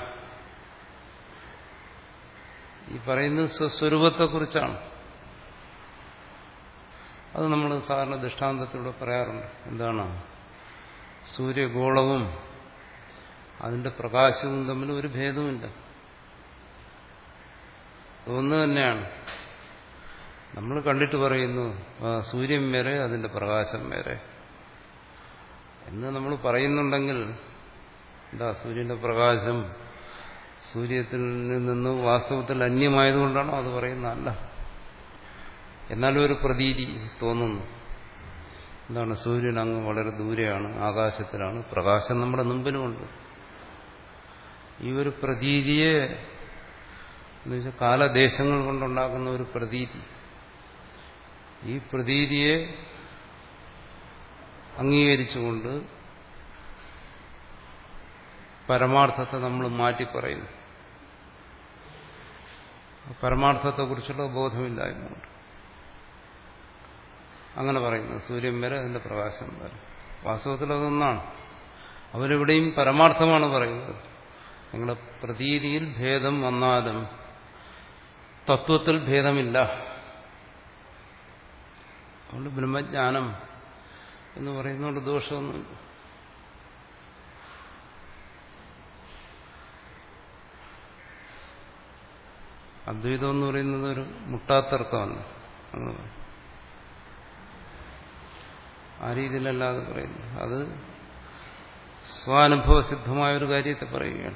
ഈ പറയുന്നത് സ്വസ്വരൂപത്തെക്കുറിച്ചാണ്. അത് നമ്മൾ സാധാരണ ദൃഷ്ടാന്തത്തിലൂടെ പറയാറുണ്ട്. എന്താണ്? സൂര്യഗോളവും അതിന്റെ പ്രകാശവും തമ്മിൽ ഒരു ഭേദവുമില്ല, ഒന്ന് തന്നെയാണ്. നമ്മൾ കണ്ടിട്ട് പറയുന്നു സൂര്യൻ വേറെ അതിന്റെ പ്രകാശം വേറെ എന്ന് നമ്മൾ പറയുന്നുണ്ടെങ്കിൽ എന്താ, സൂര്യന്റെ പ്രകാശം സൂര്യത്തിൽ നിന്ന് വാസ്തവത്തിൽ അന്യമായതുകൊണ്ടാണോ അത് പറയുന്നതല്ല. എന്നാലും ഒരു പ്രതീതി തോന്നുന്നു. എന്താണ്? സൂര്യൻ അങ്ങ് വളരെ ദൂരെയാണ്, ആകാശത്തിലാണ്, പ്രകാശം നമ്മുടെ മുമ്പിലുമുണ്ട്. ഈ ഒരു പ്രതീതിയെ എന്നുവെച്ചാൽ കാലദേശങ്ങൾ കൊണ്ടുണ്ടാക്കുന്ന ഒരു പ്രതീതി, ഈ പ്രതീതിയെ അംഗീകരിച്ചുകൊണ്ട് പരമാർത്ഥത്തെ നമ്മൾ മാറ്റി പറയുന്നു. പരമാർത്ഥത്തെക്കുറിച്ചുള്ള ബോധമില്ലായ്മയുണ്ട്. അങ്ങനെ പറയുന്നു സൂര്യൻ വരെ അതിന്റെ പ്രകാശം വരെ. വാസ്തവത്തിൽ അതൊന്നാണ്. അവരെവിടെയും പരമാർത്ഥമാണ് പറയുന്നത്. നിങ്ങളുടെ പ്രതീതിയിൽ ഭേദം വന്നാലും തത്വത്തിൽ ഭേദമില്ല. അതുകൊണ്ട് ബ്രഹ്മജ്ഞാനം എന്ന് പറയുന്നതുകൊണ്ട് ദോഷമൊന്നുമില്ല. അദ്വൈതം എന്ന് പറയുന്നത് ഒരു മുട്ടാത്തർക്കമല്ല. അങ്ങനെ ആ രീതിയിലല്ലാതെ പറയുന്നു. അത് സ്വാനുഭവസിദ്ധമായ ഒരു കാര്യത്തെ പറയുകയാണ്.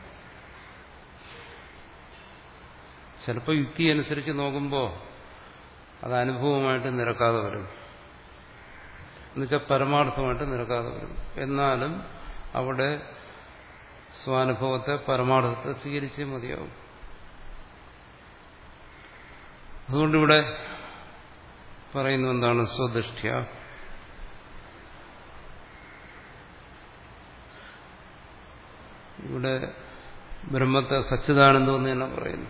ചിലപ്പോൾ യുക്തി അനുസരിച്ച് നോക്കുമ്പോൾ അത് അനുഭവമായിട്ട് നിരക്കാതെ വരും, എന്നുവെച്ചാൽ പരമാർത്ഥമായിട്ട് നിരക്കാതെ വരും. എന്നാലും അവിടെ സ്വാനുഭവത്തെ പരമാർത്ഥത്തെ സ്വീകരിച്ചേ മതിയാവും. അതുകൊണ്ടിവിടെ പറയുന്നു എന്താണ്? സ്വദൃഷ്ട്യ, ഇവിടെ ബ്രഹ്മത്തെ സച്ചിദാനന്ദം എന്ന് തന്നെ പറയുന്നു.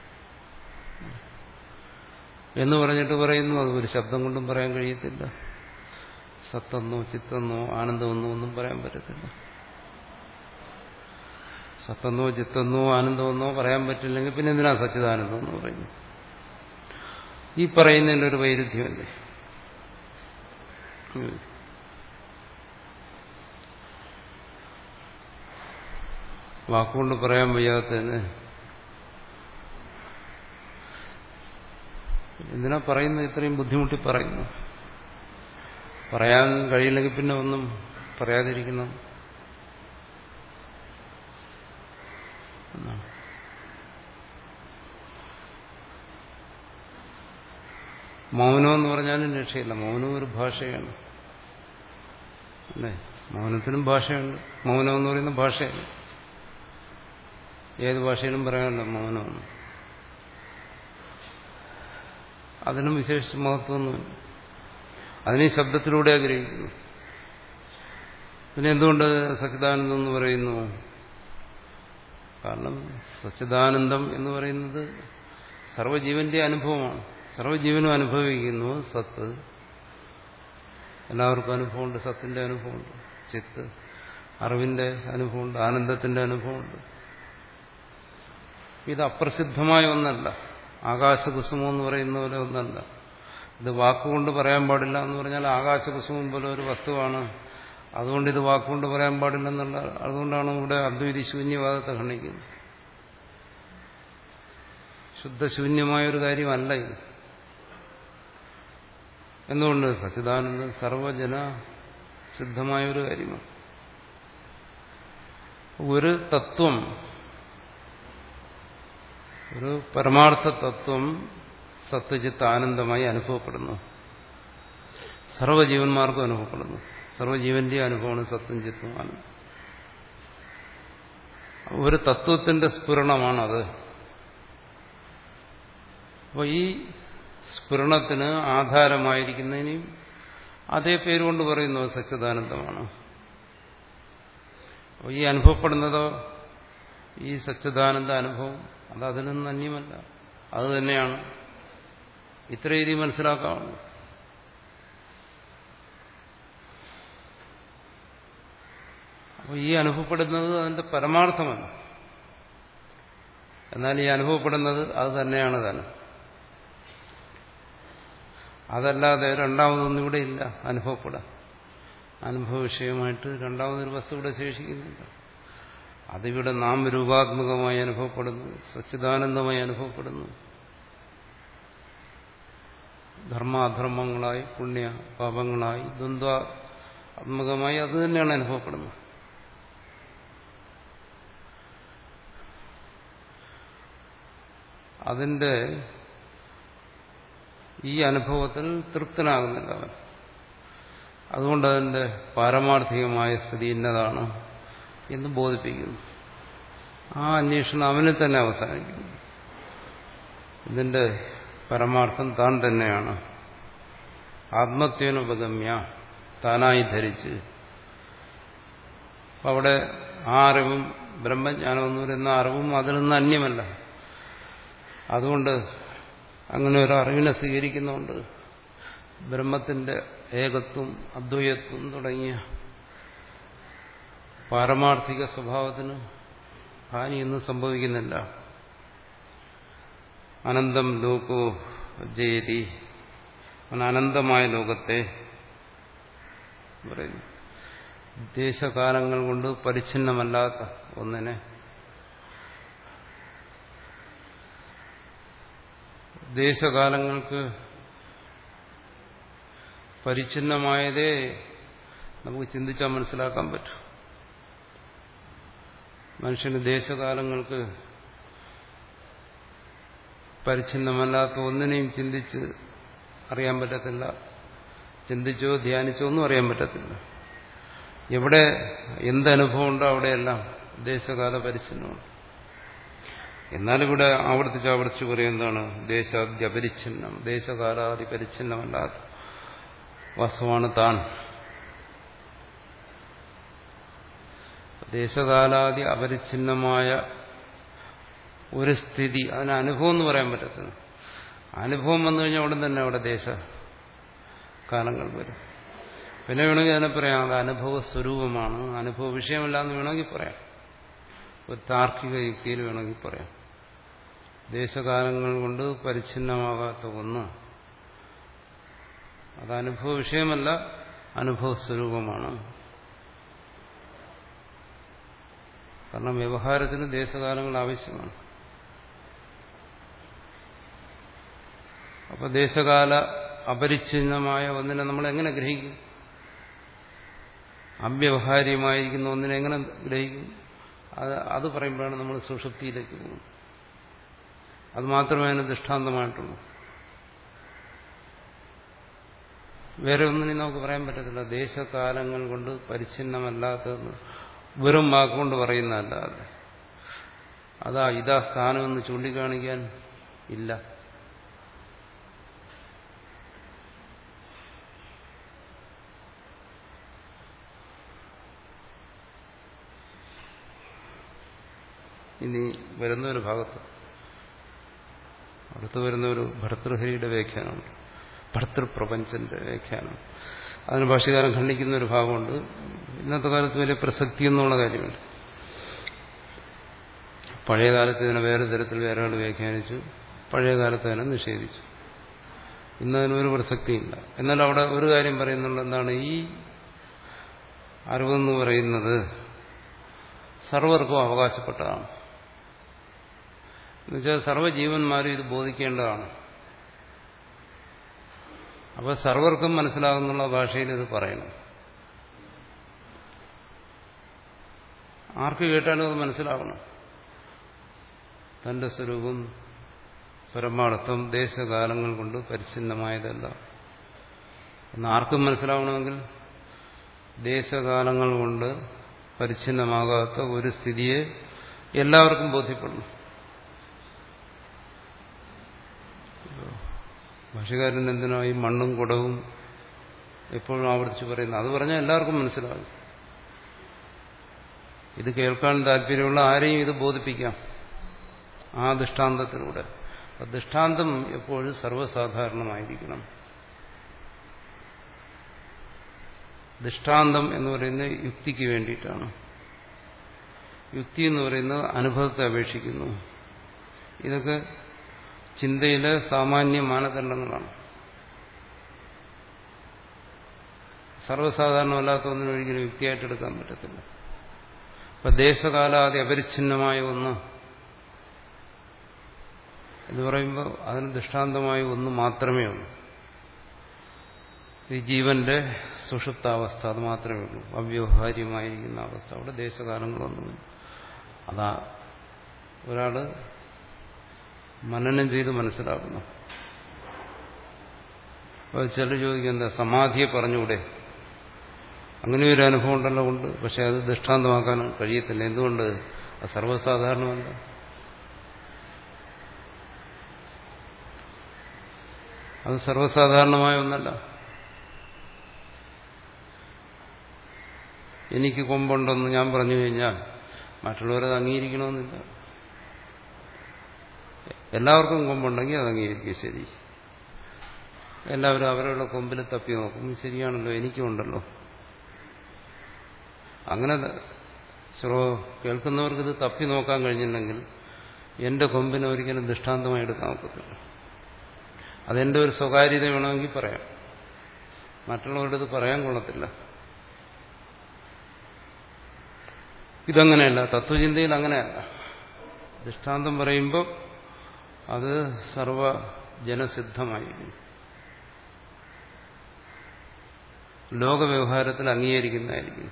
എന്ന് പറഞ്ഞിട്ട് പറയുന്നു അത് ഒരു ശബ്ദം കൊണ്ടും പറയാൻ കഴിയത്തില്ല. സത്തെന്നോ ചിത്തെന്നോ ആനന്ദമെന്നോ ഒന്നും പറയാൻ പറ്റത്തില്ല. സത്തെന്നോ ചിത്തെന്നോ ആനന്ദമെന്നോ പറയാൻ പറ്റില്ലെങ്കിൽ പിന്നെ എന്തിനാ സച്ചിദാനന്ദം എന്ന് പറയുന്നു? ഈ പറയുന്നതിൻ്റെ ഒരു വൈരുദ്ധ്യമല്ലേ? വാക്കുകൊണ്ട് പറയാൻ വയ്യാത്തതിന് എന്തിനാ പറയുന്നത്? ഇത്രയും ബുദ്ധിമുട്ടി പറയുന്നു. പറയാൻ കഴിയില്ലെങ്കിൽ പിന്നെ ഒന്നും പറയാതിരിക്കുന്നു. മൗനം എന്ന് പറഞ്ഞാലും രക്ഷയില്ല. മൗനം ഒരു ഭാഷയാണ് അല്ലേ? മൗനത്തിനും ഭാഷയുണ്ട്. മൗനം എന്ന് പറയുന്ന ഭാഷയാണ്. ഏത് ഭാഷയിലും പറയാമല്ലോ മൗനമാണ്. അതിനും വിശേഷിച്ച മഹത്വമൊന്നുമില്ല. അതിനെ ശബ്ദത്തിലൂടെ ആഗ്രഹിക്കുന്നു. പിന്നെ എന്തുകൊണ്ട് സച്ചിദാനന്ദം എന്ന് പറയുന്നു? കാരണം സച്ചിദാനന്ദം എന്ന് പറയുന്നത് സർവ്വജീവന്റെ അനുഭവമാണ്. സർവ്വജീവനും അനുഭവിക്കുന്നു സത്ത്. എല്ലാവർക്കും അനുഭവമുണ്ട്. സത്തിന്റെ അനുഭവമുണ്ട്, ചിത്ത് അറിവിന്റെ അനുഭവമുണ്ട്, ആനന്ദത്തിന്റെ അനുഭവമുണ്ട്. ഇത് അപ്രസിദ്ധമായ ഒന്നല്ല. ആകാശകുസുമം എന്ന് പറയുന്ന പോലെ ഒന്നല്ല. ഇത് വാക്കുകൊണ്ട് പറയാൻ പാടില്ല എന്ന് പറഞ്ഞാൽ ആകാശകുസുമം പോലെ ഒരു വസ്തുവാണ്, അതുകൊണ്ട് ഇത് വാക്കുകൊണ്ട് പറയാൻ പാടില്ലെന്നുള്ള. അതുകൊണ്ടാണ് ഇവിടെ അദ്വൈതി ശൂന്യവാദത്തെ ഖണ്ഡിക്കുന്നത്. ശുദ്ധശൂന്യമായ ഒരു കാര്യമല്ല ഇത് എന്തുകൊണ്ട്? സച്ചിദാനന്ദം സർവജന സിദ്ധമായ ഒരു കാര്യമാണ്. ഒരു തത്വം, ഒരു പരമാർത്ഥ തത്വം സത്യജിത്ത് ആനന്ദമായി അനുഭവപ്പെടുന്നു. സർവ്വജീവന്മാർക്കും അനുഭവപ്പെടുന്നു. സർവ്വജീവന്റെ അനുഭവമാണ് സത്യം ചിത്തും ആനന്ദം. ഒരു തത്വത്തിന്റെ സ്ഫുരണമാണത്. അപ്പോൾ ഈ സ്ഫുരണത്തിന് ആധാരമായിരിക്കുന്നതിനും അതേ പേരുകൊണ്ട് പറയുന്നു സച്ചിദാനന്ദമാണ്. അപ്പോൾ ഈ അനുഭവപ്പെടുന്നതോ ഈ സച്ചിദാനന്ദ അനുഭവം അത് അതിൽ നിന്ന് അന്യമല്ല, അത് തന്നെയാണ്. ഇത്ര രീതി മനസ്സിലാക്കാവുന്നു. അപ്പോൾ ഈ അനുഭവപ്പെടുന്നത് അതിന്റെ പരമാർത്ഥമല്ല, എന്നാൽ ഈ അനുഭവപ്പെടുന്നത് അത് തന്നെയാണ് താനും. അതല്ലാതെ രണ്ടാമതൊന്നും ഇവിടെ ഇല്ല അനുഭവപ്പെടാൻ. അനുഭവ വിഷയമായിട്ട് രണ്ടാമതൊരു വസ്തു ഇവിടെ ശേഷിക്കുന്നില്ല. അതിവിടെ നാം രൂപാത്മകമായി അനുഭവപ്പെടുന്നു, സച്ചിദാനന്ദമായി അനുഭവപ്പെടുന്നു. ധർമാധർമ്മങ്ങളായി പുണ്യ പാപങ്ങളായി ദ്വന്ദ്വാത്മകമായി അത് തന്നെയാണ് അനുഭവപ്പെടുന്നത്. അതിന്റെ ഈ അനുഭവത്തിൽ തൃപ്തനാകുന്നില്ല അവൻ. അതുകൊണ്ട് അതിന്റെ പാരമാർത്ഥികമായ സ്ഥിതി ഇന്നതാണ് എന്ന് ബോധിപ്പിക്കുന്നു. ആ അന്വേഷണം അവനിൽ തന്നെ അവസാനിക്കുന്നു. ഇതിന്റെ പരമാർത്ഥം താൻ തന്നെയാണ്. ആത്മത്വേനുപഗമ്യ, താനായി ധരിച്ച്. അവിടെ ആ അറിവും ബ്രഹ്മജ്ഞാനം എന്ന് പറയുന്ന അറിവും അതിൽ നിന്ന് അന്യമല്ല. അതുകൊണ്ട് അങ്ങനെ ഒരു അറിവിനെ സ്വീകരിക്കുന്നുണ്ട് ബ്രഹ്മത്തിന്റെ ഏകത്വം, അദ്വൈതത്വം തുടങ്ങിയ പാരമാർത്ഥിക സ്വഭാവത്തിന് ഹാനിയൊന്നും സംഭവിക്കുന്നില്ല. അനന്തം ലോകോ ജയതി, അനന്തമായ ലോകത്തെ പറയുന്നു. ദേശകാലങ്ങൾ കൊണ്ട് പരിച്ഛിന്നമല്ലാത്ത ഒന്നിനെ, ദേശകാലങ്ങൾക്ക് പരിച്ഛിന്നമായതേ നമുക്ക് ചിന്തിച്ചാൽ മനസ്സിലാക്കാൻ പറ്റും. മനുഷ്യന് ദേശകാലങ്ങൾക്ക് പരിച്ഛിന്നമല്ലാത്ത ഒന്നിനെയും ചിന്തിച്ച് അറിയാൻ പറ്റത്തില്ല. ചിന്തിച്ചോ ധ്യാനിച്ചോ ഒന്നും അറിയാൻ പറ്റത്തില്ല. എവിടെ എന്തനുഭവം ഉണ്ടോ അവിടെയെല്ലാം ദേശകാല പരിച്ഛിന്നമുണ്ട്. എന്നാലിവിടെ ആവർത്തിച്ച് ആവർത്തിച്ച് പറയും എന്താണ്? ദേശാദ്യ അപരിച്ഛിന്നം, ദേശകാലാദി പരിച്ഛിന്നമല്ലാത്ത വസ്തുവാണ് താൻ. ദേശകാലാദി അപരിച്ഛിന്നമായ ഒരു സ്ഥിതി, അതിന് അനുഭവം എന്ന് പറയാൻ പറ്റത്തില്ല. അനുഭവം വന്നു കഴിഞ്ഞാൽ ഉടൻ തന്നെ അവിടെ ദേശകാലങ്ങൾ വരും. പിന്നെ വേണമെങ്കിൽ അതിനെ പറയാം അത് അനുഭവ സ്വരൂപമാണ്, അനുഭവ വിഷയമല്ല എന്ന് വേണമെങ്കിൽ പറയാം. ഒരു താർക്കിക യുക്തിയിൽ വേണമെങ്കിൽ പറയാം. ദേശകാലങ്ങൾ കൊണ്ട് പരിച്ഛിന്നമാകാത്ത ഒന്ന് അത് അനുഭവ വിഷയമല്ല, അനുഭവ സ്വരൂപമാണ്. കാരണം വ്യവഹാരത്തിന് ദേശകാലങ്ങൾ ആവശ്യമാണ്. അപ്പൊ ദേശകാല അപരിച്ഛിന്നമായ ഒന്നിനെ നമ്മൾ എങ്ങനെ ഗ്രഹിക്കും? അവ്യവഹാര്യമായിരിക്കുന്ന ഒന്നിനെ എങ്ങനെ ഗ്രഹിക്കും? അത് അത് പറയുമ്പോഴാണ് നമ്മൾ സുഷുപ്തിയിലേക്ക് പോകുന്നത്. അത് മാത്രമേ അതിന് ദൃഷ്ടാന്തമായിട്ടുള്ളൂ. വേറെ ഒന്നിനും നമുക്ക് പറയാൻ പറ്റത്തില്ല. ദേശകാലങ്ങൾ കൊണ്ട് പരിച്ഛിന്നമല്ലാത്തതെന്ന് വെറും വാക്കുകൊണ്ട് പറയുന്നതല്ലാതെ അതാ ഇതാ സ്ഥാനമെന്ന് ചൂണ്ടിക്കാണിക്കാൻ ഇല്ല. ഇനി വരുന്നൊരു ഭാഗത്ത് അടുത്ത് വരുന്നൊരു ഭർതൃഹരിയുടെ വ്യാഖ്യാനമുണ്ട്, ഭർതൃപ്രപഞ്ചന്റെ വ്യാഖ്യാനം. അതിന് ഭാഷ്യകാരൻ ഖണ്ഡിക്കുന്ന ഒരു ഭാഗമുണ്ട്. ഇന്നത്തെ കാലത്ത് വലിയ പ്രസക്തി എന്നുള്ള കാര്യമില്ല. പഴയകാലത്ത് ഇതിനെ വേറെ തരത്തിൽ വേറെ ആൾ വ്യാഖ്യാനിച്ചു, പഴയകാലത്ത് അതിനെ നിഷേധിച്ചു. ഇന്നതിനൊരു പ്രസക്തിയില്ല. എന്നാൽ അവിടെ ഒരു കാര്യം പറയുന്നുണ്ട്. എന്താണ്? ഈ അറിവെന്ന് പറയുന്നത് സർവർക്കും അവകാശപ്പെട്ടതാണ്. എന്നുവെച്ചാൽ സർവ്വജീവന്മാരും ഇത് ബോധിക്കേണ്ടതാണ്. അപ്പോൾ സർവർക്കും മനസ്സിലാകുന്നുള്ള ഭാഷയിൽ ഇത് പറയണം. ആർക്ക് കേട്ടാലും അത് മനസ്സിലാവണം. തന്റെ സ്വരൂപം പരമാർത്ഥം ദേശകാലങ്ങൾ കൊണ്ട് പരിച്ഛിന്നമായതല്ല എന്ന് ആർക്കും മനസ്സിലാവണമെങ്കിൽ ദേശകാലങ്ങൾ കൊണ്ട് പരിച്ഛിന്നമാകാത്ത ഒരു സ്ഥിതിയെ എല്ലാവർക്കും ബോധ്യപ്പെടണം. ഭാഷകാരൻ എന്തിനാ ഈ മണ്ണും കുടവും എപ്പോഴും ആവർത്തിച്ച് പറയുന്നത്? അത് പറഞ്ഞാൽ എല്ലാവർക്കും മനസ്സിലാകും. ഇത് കേൾക്കാൻ താല്പര്യമുള്ള ആരെയും ഇത് ബോധിപ്പിക്കാം ആ ദൃഷ്ടാന്തത്തിലൂടെ. ദൃഷ്ടാന്തം എപ്പോഴും സർവ്വസാധാരണമായിരിക്കണം. ദൃഷ്ടാന്തം എന്ന് പറയുന്നത് യുക്തിക്ക് വേണ്ടിയിട്ടാണ്. യുക്തി എന്ന് പറയുന്നത് അനുഭവത്തെ അപേക്ഷിക്കുന്നു. ഇതൊക്കെ ചിന്തയിലെ സാമാന്യ മാനദണ്ഡങ്ങളാണ്. സർവ്വസാധാരണമല്ലാത്ത ഒന്നിനും ഒരിക്കലും യുക്തിയായിട്ട് എടുക്കാൻ പറ്റത്തില്ല. ഇപ്പൊ ദേശകാലാദി അപരിച്ഛിന്നമായ ഒന്ന് എന്ന് പറയുമ്പോൾ അതിന് ദൃഷ്ടാന്തമായ ഒന്ന് മാത്രമേ ഉള്ളൂ. ഈ ജീവന്റെ സുഷുപ്താവസ്ഥ, അത് മാത്രമേ ഉള്ളൂ. അവ്യവഹാര്യമായിരിക്കുന്ന അവസ്ഥ. അവിടെ ദേശകാലങ്ങളൊന്നുമില്ല. അതാ ഒരാള് മനനം ചെയ്ത് മനസ്സിലാക്കുന്നു. അപ്പോൾ ചിലർ ചോദിക്കും, എന്താ സമാധിയെ പറഞ്ഞുകൂടെ? അങ്ങനെ ഒരു അനുഭവം ഉണ്ടല്ലോ. ഉണ്ട്. പക്ഷെ അത് ദൃഷ്ടാന്തമാക്കാൻ കഴിയത്തില്ല. എന്തുകൊണ്ട്? അത് സർവ്വസാധാരണമല്ല. അത് സർവ്വസാധാരണമായ ഒന്നല്ല. എനിക്ക് കൊമ്പുണ്ടെന്ന് ഞാൻ പറഞ്ഞു കഴിഞ്ഞാൽ മറ്റുള്ളവരത് അംഗീകരിക്കണമെന്നില്ല. എല്ലാവർക്കും കൊമ്പുണ്ടെങ്കിൽ അത് അംഗീകരിക്കും. ശരി, എല്ലാവരും അവരുടെ കൊമ്പിൽ തപ്പി നോക്കും. ശരിയാണല്ലോ, എനിക്കുണ്ടല്ലോ. അങ്ങനെ ശ്രോ കേൾക്കുന്നവർക്കിത് തപ്പി നോക്കാൻ കഴിഞ്ഞില്ലെങ്കിൽ എന്റെ കൊമ്പിനെ ഒരിക്കലും ദൃഷ്ടാന്തമായി എടുക്കാൻ ഒക്കത്തില്ല. അതെന്റെ ഒരു സ്വകാര്യത വേണമെങ്കിൽ പറയാം, മറ്റുള്ളവരുടെ ഇത് പറയാൻ കൊള്ളത്തില്ല. ഇതങ്ങനെയല്ല. തത്വചിന്തയിൽ അങ്ങനെയല്ല. ദൃഷ്ടാന്തം പറയുമ്പോൾ അത് സർവജനസിദ്ധമായിരിക്കും. ലോകവ്യവഹാരത്തിൽ അംഗീകരിക്കുന്നതായിരിക്കും.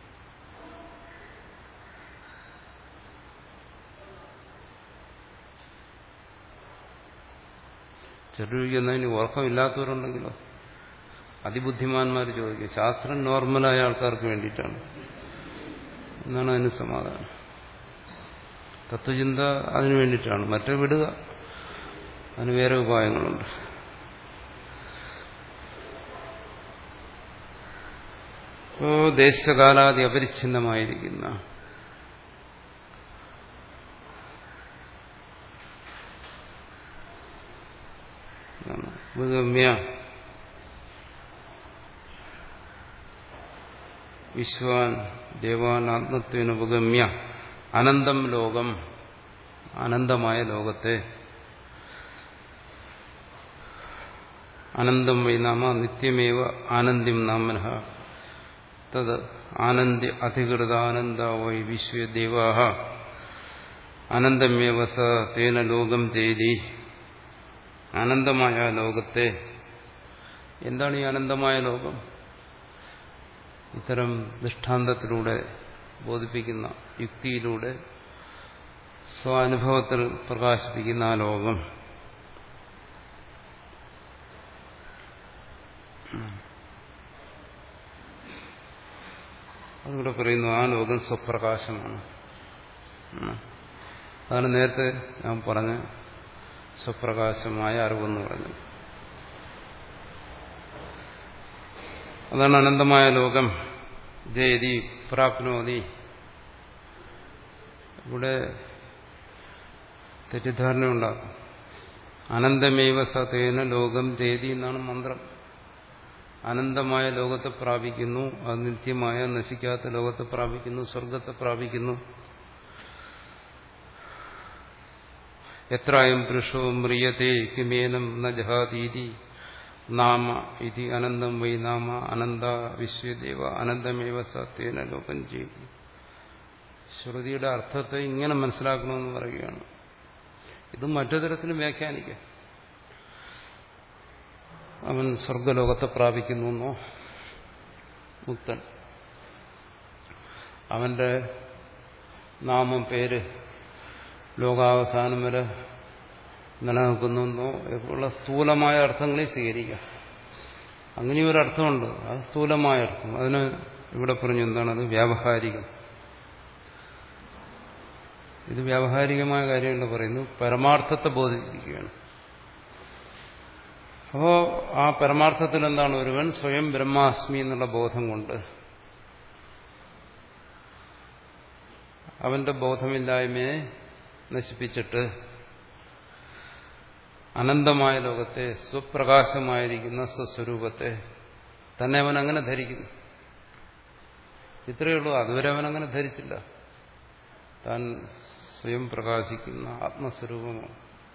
ചെറുകിക്കുന്നതിന് ഉറക്കമില്ലാത്തവരുണ്ടെങ്കിലോ? അതിബുദ്ധിമാന്മാർ ചോദിക്കും. ശാസ്ത്രം നോർമലായ ആൾക്കാർക്ക് വേണ്ടിയിട്ടാണ് എന്നാണ് അതിന് സമാധാനം. തത്വചിന്ത അതിനു വേണ്ടിയിട്ടാണ്. മറ്റേ വിടുക, അതിന് വേറെ ഉപായങ്ങളുണ്ട്. ഓ ദേശകാലാദി അപരിച്ഛിന്നമായിരിക്കുന്ന ഉപഗമ്യ വിശ്വാൻ ദേവാൻ ആത്മത്വേന ഉപഗമ്യ അനന്തം ലോകം, അനന്തമായ ലോകത്തെ, അനന്തം വൈ നാമ നിത്യമേവ ആനന്ദ്യം നാമനഃ തത് ആനന്ദ്യ അധികൃതാനന്ദ വൈ വിശ്വദേവാഃ അനന്തമേവ സ തേന ലോകം ചെയ്തി. അനന്തമായ ലോകത്തെ. എന്താണ് ഈ അനന്തമായ ലോകം? ഇത്തരം ദൃഷ്ടാന്തത്തിലൂടെ ബോധിപ്പിക്കുന്ന യുക്തിയിലൂടെ സ്വാനുഭവത്തിൽ പ്രകാശിപ്പിക്കുന്ന ആ ലോകം. അതിവിടെ പറയുന്നു ആ ലോകം സ്വപ്രകാശമാണ്. അതാണ് നേരത്തെ ഞാൻ പറഞ്ഞ സ്വപ്രകാശമായ അറിവെന്ന് പറഞ്ഞു. അതാണ് അനന്തമായ ലോകം. ജയതി പ്രാപ്നോതി. ഇവിടെ തെറ്റിദ്ധാരണ ഉണ്ടാക്കും. അനന്തമേവ സതേന ലോകം ജയതി എന്നാണ് മന്ത്രം. അനന്തമായ ലോകത്തെ പ്രാപിക്കുന്നു, അത് നിത്യമായ നശിക്കാത്ത ലോകത്തെ പ്രാപിക്കുന്നു, സ്വർഗത്തെ പ്രാപിക്കുന്നു. എത്രായം പുരുഷോ മ്രിയത്തെ കിമേനം ന ജഹാതീതി നാമ ഇതി അനന്തം വൈ നാമ അനന്ത വിശ്വദേവ അനന്തമേവ സത്യേന ലോകം ചെയ്തു. ശ്രുതിയുടെ അർത്ഥത്തെ ഇങ്ങനെ മനസ്സിലാക്കണമെന്ന് പറയുകയാണ്. ഇത് മറ്റു തരത്തിലും വ്യാഖ്യാനിക്കാം. അവൻ സ്വർഗലോകത്തെ പ്രാപിക്കുന്നു എന്നോ മുക്തൻ അവന്റെ നാമം പേര് ലോകാവസാനം വരെ നിലനിൽക്കുന്നു ഉള്ള സ്ഥൂലമായ അർത്ഥങ്ങളെ സ്വീകരിക്കാം. അങ്ങനെയൊരർത്ഥമുണ്ട്, അത് സ്ഥൂലമായ അർത്ഥം. അതിന് ഇവിടെ പറഞ്ഞു എന്താണ് അത് വ്യാവഹാരികം. ഇത് വ്യാവഹാരികമായ കാര്യങ്ങൾ പറയുന്നു, പരമാർത്ഥത്തെ ബോധിപ്പിക്കുകയാണ്. അപ്പോ ആ പരമാർത്ഥത്തിൽ എന്താണ് ഒരുവൻ സ്വയം ബ്രഹ്മാസ്മി എന്നുള്ള ബോധം കൊണ്ട് അവന്റെ ബോധമില്ലായ്മയെ നശിപ്പിച്ചിട്ട് അനന്തമായ ലോകത്തെ സ്വപ്രകാശമായിരിക്കുന്ന സ്വസ്വരൂപത്തെ തന്നെ അവൻ അങ്ങനെ ധരിക്കുന്നു. ഇത്രയേ ഉള്ളൂ. അതുവരെ അവൻ അങ്ങനെ ധരിച്ചില്ല. താൻ സ്വയം പ്രകാശിക്കുന്ന ആത്മസ്വരൂപമാണ്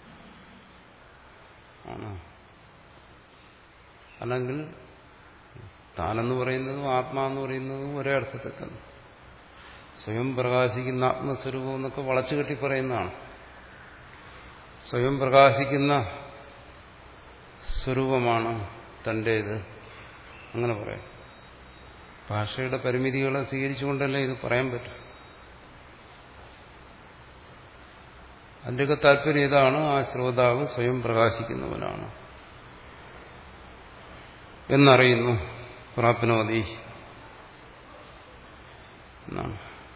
ആണ്. അല്ലെങ്കിൽ താനെന്ന് പറയുന്നതും ആത്മാന്ന് പറയുന്നതും ഒരേ അർത്ഥത്തിൽ തന്നെ. സ്വയം പ്രകാശിക്കുന്ന ആത്മസ്വരൂപം എന്നൊക്കെ വളച്ചു കെട്ടി പറയുന്നതാണ്. സ്വയം പ്രകാശിക്കുന്ന സ്വരൂപമാണ് തൻ്റേത്, അങ്ങനെ പറയാം. ഭാഷയുടെ പരിമിതികളെ സ്വീകരിച്ചുകൊണ്ടല്ലേ ഇത് പറയാൻ പറ്റും. അതിൻ്റെയൊക്കെ താല്പര്യം ഇതാണ്, ആ ശ്രോതാവ് സ്വയം പ്രകാശിക്കുന്നവനാണ് എന്നറിയുന്നു. പ്രാപ്നോതി എന്നാണ്.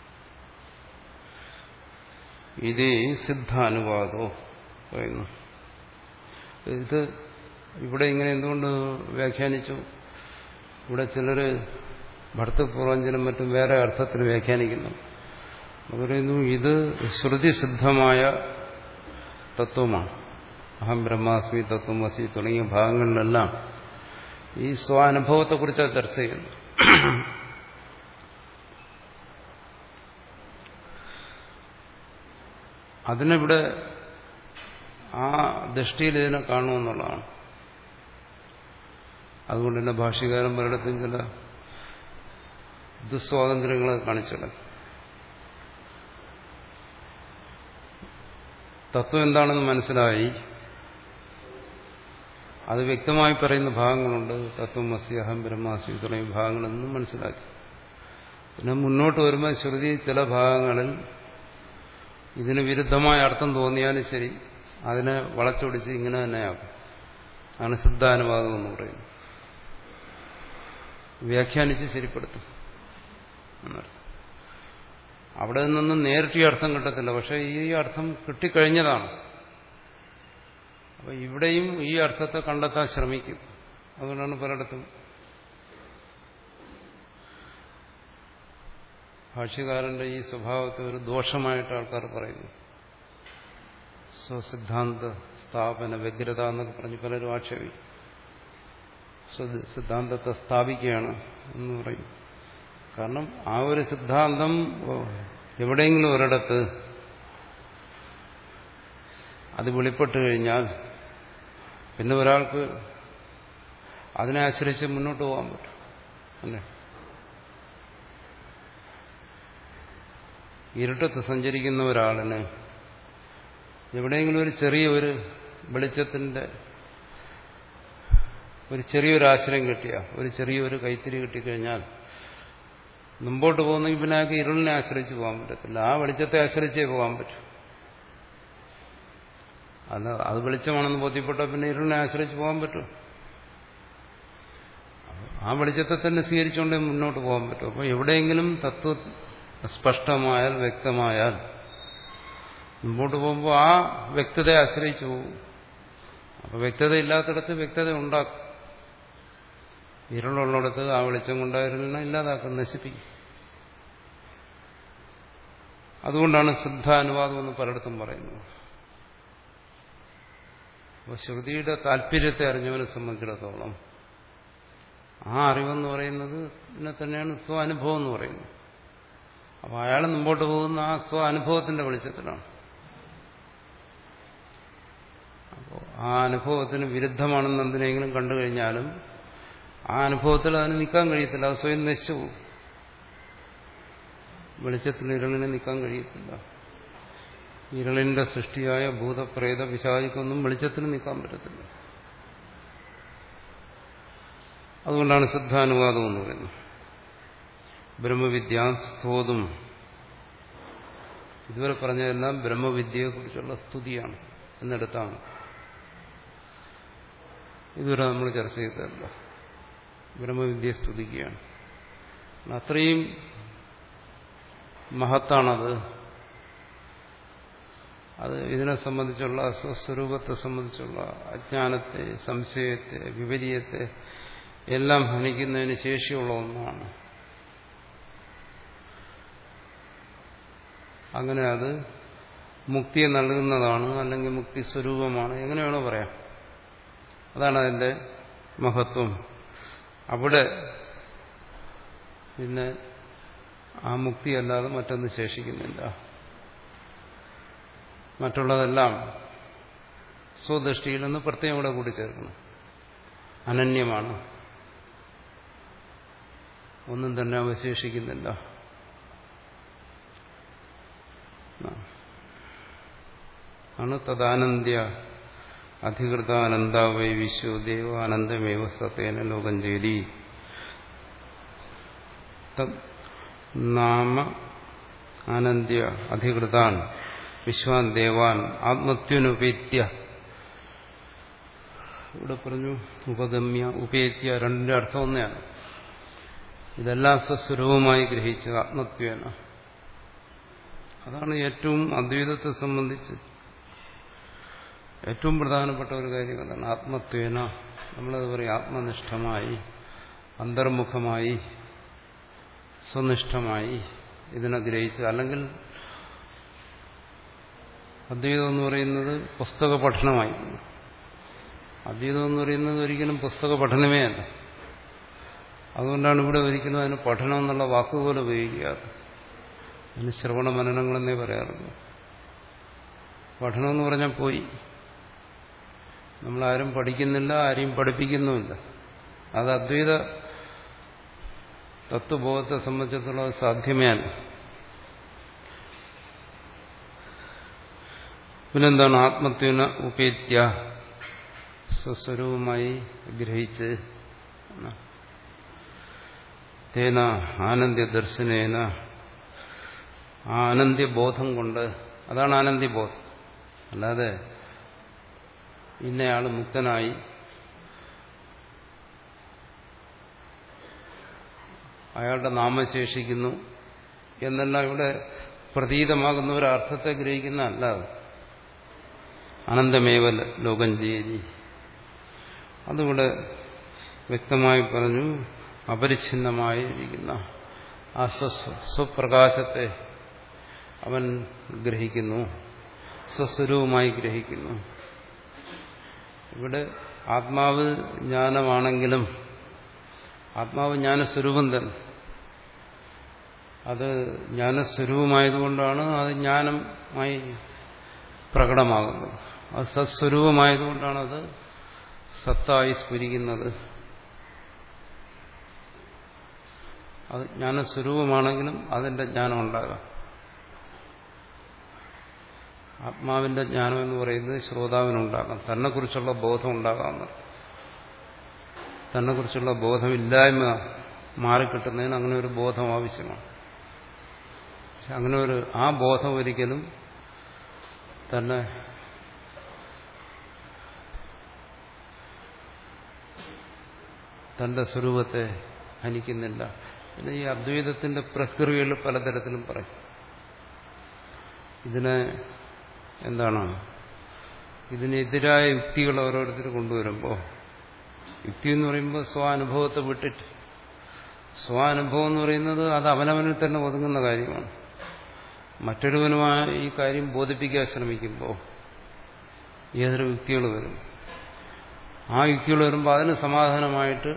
ഇതേ സിദ്ധാനുവാദോ പറയുന്നു. ഇത് ഇവിടെ ഇങ്ങനെ എന്തുകൊണ്ട് വ്യാഖ്യാനിച്ചു? ഇവിടെ ചിലര് ഭർത്തൃപൂർവഞ്ചനും മറ്റും വേറെ അർത്ഥത്തിൽ വ്യാഖ്യാനിക്കുന്നു. പറയുന്നു ഇത് ശ്രുതിസിദ്ധമായ തത്വമാണ്. അഹം ബ്രഹ്മാസ്മി, തത്വമസി തുടങ്ങിയ ഭാഗങ്ങളിലെല്ലാം ഈ സ്വാനുഭവത്തെക്കുറിച്ചാണ് ചർച്ച ചെയ്യുന്നത്. അതിനിവിടെ ആ ദൃഷ്ടിയിൽ ഇതിനെ കാണുമെന്നുള്ളതാണ്. അതുകൊണ്ട് തന്നെ ഭാഷ്യകാരൻ പലയിടത്തും ചില ദുസ്വാതന്ത്ര്യങ്ങളെ കാണിച്ചിട. തത്വം എന്താണെന്ന് മനസ്സിലായി, അത് വ്യക്തമായി പറയുന്ന ഭാഗങ്ങളുണ്ട്. തത്വമസി, അഹം ബ്രഹ്മാസ്മി തുടങ്ങിയ ഭാഗങ്ങളൊന്നും മനസ്സിലാക്കി. പിന്നെ മുന്നോട്ട് വരുമ്പോൾ ശ്രുതി ചില ഭാഗങ്ങളിൽ ഇതിന് വിരുദ്ധമായ അർത്ഥം തോന്നിയാലും ശരി അതിനെ വളച്ചൊടിച്ച് ഇങ്ങനെ തന്നെയാകും. ആണ് സിദ്ധാനുവാദം എന്ന് പറയുന്നത്. വ്യാഖ്യാനിച്ച് ശരിപ്പെടുത്തും എന്നർത്ഥം. അവിടെ നിന്നൊന്നും നേരിട്ട് ഈ അർത്ഥം കിട്ടത്തില്ല, പക്ഷെ ഈ അർത്ഥം കിട്ടിക്കഴിഞ്ഞതാണ്. അപ്പൊ ഇവിടെയും ഈ അർത്ഥത്തെ കണ്ടെത്താൻ ശ്രമിക്കും. അതുകൊണ്ടാണ് പലയിടത്തും ഭാഷ്യകാരന്റെ ഈ സ്വഭാവത്തെ ഒരു ദോഷമായിട്ട് ആൾക്കാർ പറയുന്നു. സ്വസിദ്ധാന്ത സ്ഥാപന വ്യഗ്രത എന്നൊക്കെ പറഞ്ഞ് പലരും ആക്ഷേപിക്കും. സിദ്ധാന്തത്തെ സ്ഥാപിക്കുകയാണ് എന്ന് പറയും. കാരണം ആ ഒരു സിദ്ധാന്തം എവിടെയെങ്കിലും ഒരിടത്ത് അത് വെളിപ്പെട്ട് കഴിഞ്ഞാൽ പിന്നെ ഒരാൾക്ക് അതിനെ ആശ്രയിച്ച് മുന്നോട്ട് പോകാൻ പറ്റും അല്ലേ? ഇരുട്ടത്ത് സഞ്ചരിക്കുന്ന ഒരാളിന് എവിടെയെങ്കിലും ഒരു ചെറിയ ഒരു വെളിച്ചത്തിന്റെ ഒരു ചെറിയൊരു ആശ്രയം കിട്ടിയ, ഒരു ചെറിയൊരു കൈത്തിരി കിട്ടിക്കഴിഞ്ഞാൽ മുമ്പോട്ട് പോകുന്നെങ്കിൽ പിന്നെ അയാൾക്ക് ഇരുളിനെ ആശ്രയിച്ച് പോകാൻ പറ്റത്തില്ല. ആ വെളിച്ചത്തെ ആശ്രയിച്ചേ പോകാൻ പറ്റും. അല്ല, അത് വെളിച്ചമാണെന്ന് ബോധ്യപ്പെട്ടാൽ പിന്നെ ഇരുളിനെ ആശ്രയിച്ച് പോകാൻ പറ്റും. ആ വെളിച്ചത്തെ തന്നെ സ്വീകരിച്ചുകൊണ്ടേ മുന്നോട്ട് പോകാൻ പറ്റും. അപ്പോൾ എവിടെയെങ്കിലും തത്വ സ്പഷ്ടമായാൽ, വ്യക്തമായാൽ മുമ്പോട്ട് പോകുമ്പോൾ ആ വ്യക്തതയെ ആശ്രയിച്ചു പോകും. അപ്പോൾ വ്യക്തത ഇല്ലാത്തിടത്ത് വ്യക്തത ഉണ്ടാക്കും. ഇരുളുള്ളിടത്ത് ആ വെളിച്ചം കൊണ്ടായിരുന്ന ഇല്ലാതാക്കും, നശിപ്പിക്കും. അതുകൊണ്ടാണ് സിദ്ധാനുവാദം എന്ന് പലയിടത്തും പറയുന്നത്. അപ്പോൾ ശ്രുതിയുടെ താല്പര്യത്തെ അറിഞ്ഞവനെ സംബന്ധിച്ചിടത്തോളം ആ അറിവെന്ന് പറയുന്നത് ഇതിനെ തന്നെയാണ് സ്വ അനുഭവം എന്ന് പറയുന്നത്. അപ്പോൾ അയാൾ മുമ്പോട്ട് പോകുന്ന ആ സ്വ അനുഭവത്തിന്റെ വെളിച്ചത്തിലാണ്. അപ്പോൾ ആ അനുഭവത്തിന് വിരുദ്ധമാണെന്ന് എന്തിനെങ്കിലും കണ്ടു കഴിഞ്ഞാലും ആ അനുഭവത്തിൽ അതിന് നിൽക്കാൻ കഴിയത്തില്ല. അത് സ്വയം നശിച്ചു പോകും. വെളിച്ചത്തിന് ഇരുളിനെ നിൽക്കാൻ കഴിയത്തില്ല. ഇരുളിന്റെ സൃഷ്ടിയായ ഭൂതപ്രേത പിശാചിക്കൊന്നും വെളിച്ചത്തിന് നിൽക്കാൻ പറ്റത്തില്ല. അതുകൊണ്ടാണ് സിദ്ധാനുവാദം എന്ന് പറയുന്നത്. ബ്രഹ്മവിദ്യ സ്തോതും, ഇതുവരെ പറഞ്ഞതെല്ലാം ബ്രഹ്മവിദ്യയെക്കുറിച്ചുള്ള സ്തുതിയാണ് എന്നെടുത്താണ്. ഇതുവരെ നമ്മൾ ചർച്ച ചെയ്തതല്ല. ബ്രഹ്മവിദ്യയെ സ്തുതിക്കുകയാണ്. അത്രയും മഹത്താണത്. അത് ഇതിനെ സംബന്ധിച്ചുള്ള സ്വസ്വരൂപത്തെ സംബന്ധിച്ചുള്ള അജ്ഞാനത്തെ, സംശയത്തെ, വിപരീയത്തെ എല്ലാം ഹനിക്കുന്നതിന് ശേഷിയുള്ള ഒന്നാണ്. അങ്ങനെ അത് മുക്തിയെ നൽകുന്നതാണ്, അല്ലെങ്കിൽ മുക്തി സ്വരൂപമാണ്, എങ്ങനെയാണോ പറയാം. അതാണ് അതിന്റെ മഹത്വം. അവിടെ പിന്നെ ആ മുക്തിയല്ലാതെ മറ്റൊന്ന് ശേഷിക്കുന്നില്ല. മറ്റുള്ളതെല്ലാം സ്വദൃഷ്ടിയിൽ നിന്ന് പ്രത്യേകം ഇവിടെ കൂടി ചേർക്കണം. അനന്യമാണ്, ഒന്നും തന്നെ അവശേഷിക്കുന്നില്ല. ആണ് തദാനന്ദ്യ അധികൃതാനന്ദ വൈ വിശ്വദേവ ആനന്ദമേവ സത്യേന ലോകം ചേരി. നാമ ആനന്ദ്യ അധികൃതാൻ വിശ്വാൻ ദേവാൻ ആത്മത്വനുപേത്യ. ഇവിടെ പറഞ്ഞു ഉപഗമ്യ, ഉപേത്യ, രണ്ടിന്റെ അർത്ഥം ഒന്നെയാണ്. ഇതെല്ലാം സ്വസ്വരൂപമായി ഗ്രഹിച്ച ആത്മത്വേന. അതാണ് ഏറ്റവും അദ്വൈതത്തെ സംബന്ധിച്ച് ഏറ്റവും പ്രധാനപ്പെട്ട ഒരു കാര്യം. അതാണ് ആത്മത്വേന. നമ്മളത് പറയും ആത്മനിഷ്ഠമായി, അന്തർമുഖമായി, സ്വനിഷ്ഠമായി ഇതിനെ ഗ്രഹിച്ച്. അല്ലെങ്കിൽ അദ്വൈതം എന്ന് പറയുന്നത് പുസ്തക പഠനമായി. അദ്വൈതം എന്ന് പറയുന്നത് ഒരിക്കലും പുസ്തക പഠനമേ അല്ല. അതുകൊണ്ടാണ് ഇവിടെ ഒരിക്കലും അതിന് പഠനം എന്നുള്ള വാക്കുപോലെ ഉപയോഗിക്കാറ്. അതിന് ശ്രവണ മനനങ്ങളെന്നേ പറയാറുള്ളൂ. പഠനമെന്ന് പറഞ്ഞാൽ പോയി. നമ്മളാരും പഠിക്കുന്നില്ല, ആരെയും പഠിപ്പിക്കുന്നുമില്ല. അത് അദ്വൈത തത്വബോധത്തെ സംബന്ധിച്ചിടത്തോളം സാധ്യമേ അല്ല. പിന്നെന്താണ് ആത്മത്വന ഉപേത്യ, സ്വസ്വരൂപമായി ഗ്രഹിച്ച്. തേന ആനന്ദ്യദർശനേന, ആ ആനന്ദ്യബോധം കൊണ്ട്. അതാണ് ആനന്ദ്യബോധം. അല്ലാതെ ഇന്നയാൾ മുക്തനായി, അയാളുടെ നാമം ശേഷിക്കുന്നു എന്നെല്ലാം ഇവിടെ പ്രതീതമാകുന്ന ഒരു അർത്ഥത്തെ ഗ്രഹിക്കുന്ന അല്ലാതെ അനന്തമേവ ലോകം ചെയ്തി. അതിവിടെ വ്യക്തമായി പറഞ്ഞു. അപരിച്ഛിന്നമായിരിക്കുന്ന ആ സ്വപ്രകാശത്തെ അവൻ ഗ്രഹിക്കുന്നു, സ്വസ്വരൂപമായി ഗ്രഹിക്കുന്നു. ഇവിടെ ആത്മാവ് ജ്ഞാനമാണെങ്കിലും ആത്മാവ് ജ്ഞാനസ്വരൂപം തന്നെ. അത് ജ്ഞാനസ്വരൂപമായതുകൊണ്ടാണ് അത് ജ്ഞാനമായി പ്രകടമാകുന്നത്. അത് സത്സ്വരൂപമായതുകൊണ്ടാണ് അത് സത്തായി സ്ഫുരിക്കുന്നത്. അത് ജ്ഞാനസ്വരൂപമാണെങ്കിലും അതിന്റെ ജ്ഞാനം ഉണ്ടാകാം. ആത്മാവിന്റെ ജ്ഞാനം എന്ന് പറയുന്നത് ശ്രോതാവിനുണ്ടാകാം, തന്നെക്കുറിച്ചുള്ള ബോധം ഉണ്ടാകാം. തന്നെക്കുറിച്ചുള്ള ബോധമില്ലായ്മ മാറിക്കിട്ടുന്നതിന് അങ്ങനെ ഒരു ബോധം ആവശ്യമാണ്. അങ്ങനെ ഒരു ആ ബോധം ഒരിക്കലും തന്നെ തന്റെ സ്വരൂപത്തെ ഹനിക്കുന്നില്ല. പിന്നെ ഈ അദ്വൈതത്തിന്റെ പ്രക്രിയകൾ പലതരത്തിലും പറയും. ഇതിനെ എന്താണ്, ഇതിനെതിരായ യുക്തികൾ ഓരോരുത്തർ കൊണ്ടുവരുമ്പോൾ, യുക്തി എന്ന് പറയുമ്പോൾ സ്വാനുഭവത്തെ വിട്ടിട്ട്, സ്വാനുഭവം എന്ന് പറയുന്നത് അത് അവനവനിൽ തന്നെ ഒതുങ്ങുന്ന കാര്യമാണ്. മറ്റൊരുവനുമായി ഈ കാര്യം ബോധിപ്പിക്കാൻ ശ്രമിക്കുമ്പോൾ ഏതൊരു യുക്തികൾ വരും. ആ യുക്തികൾ വരുമ്പോൾ അതിന് സമാധാനമായിട്ട്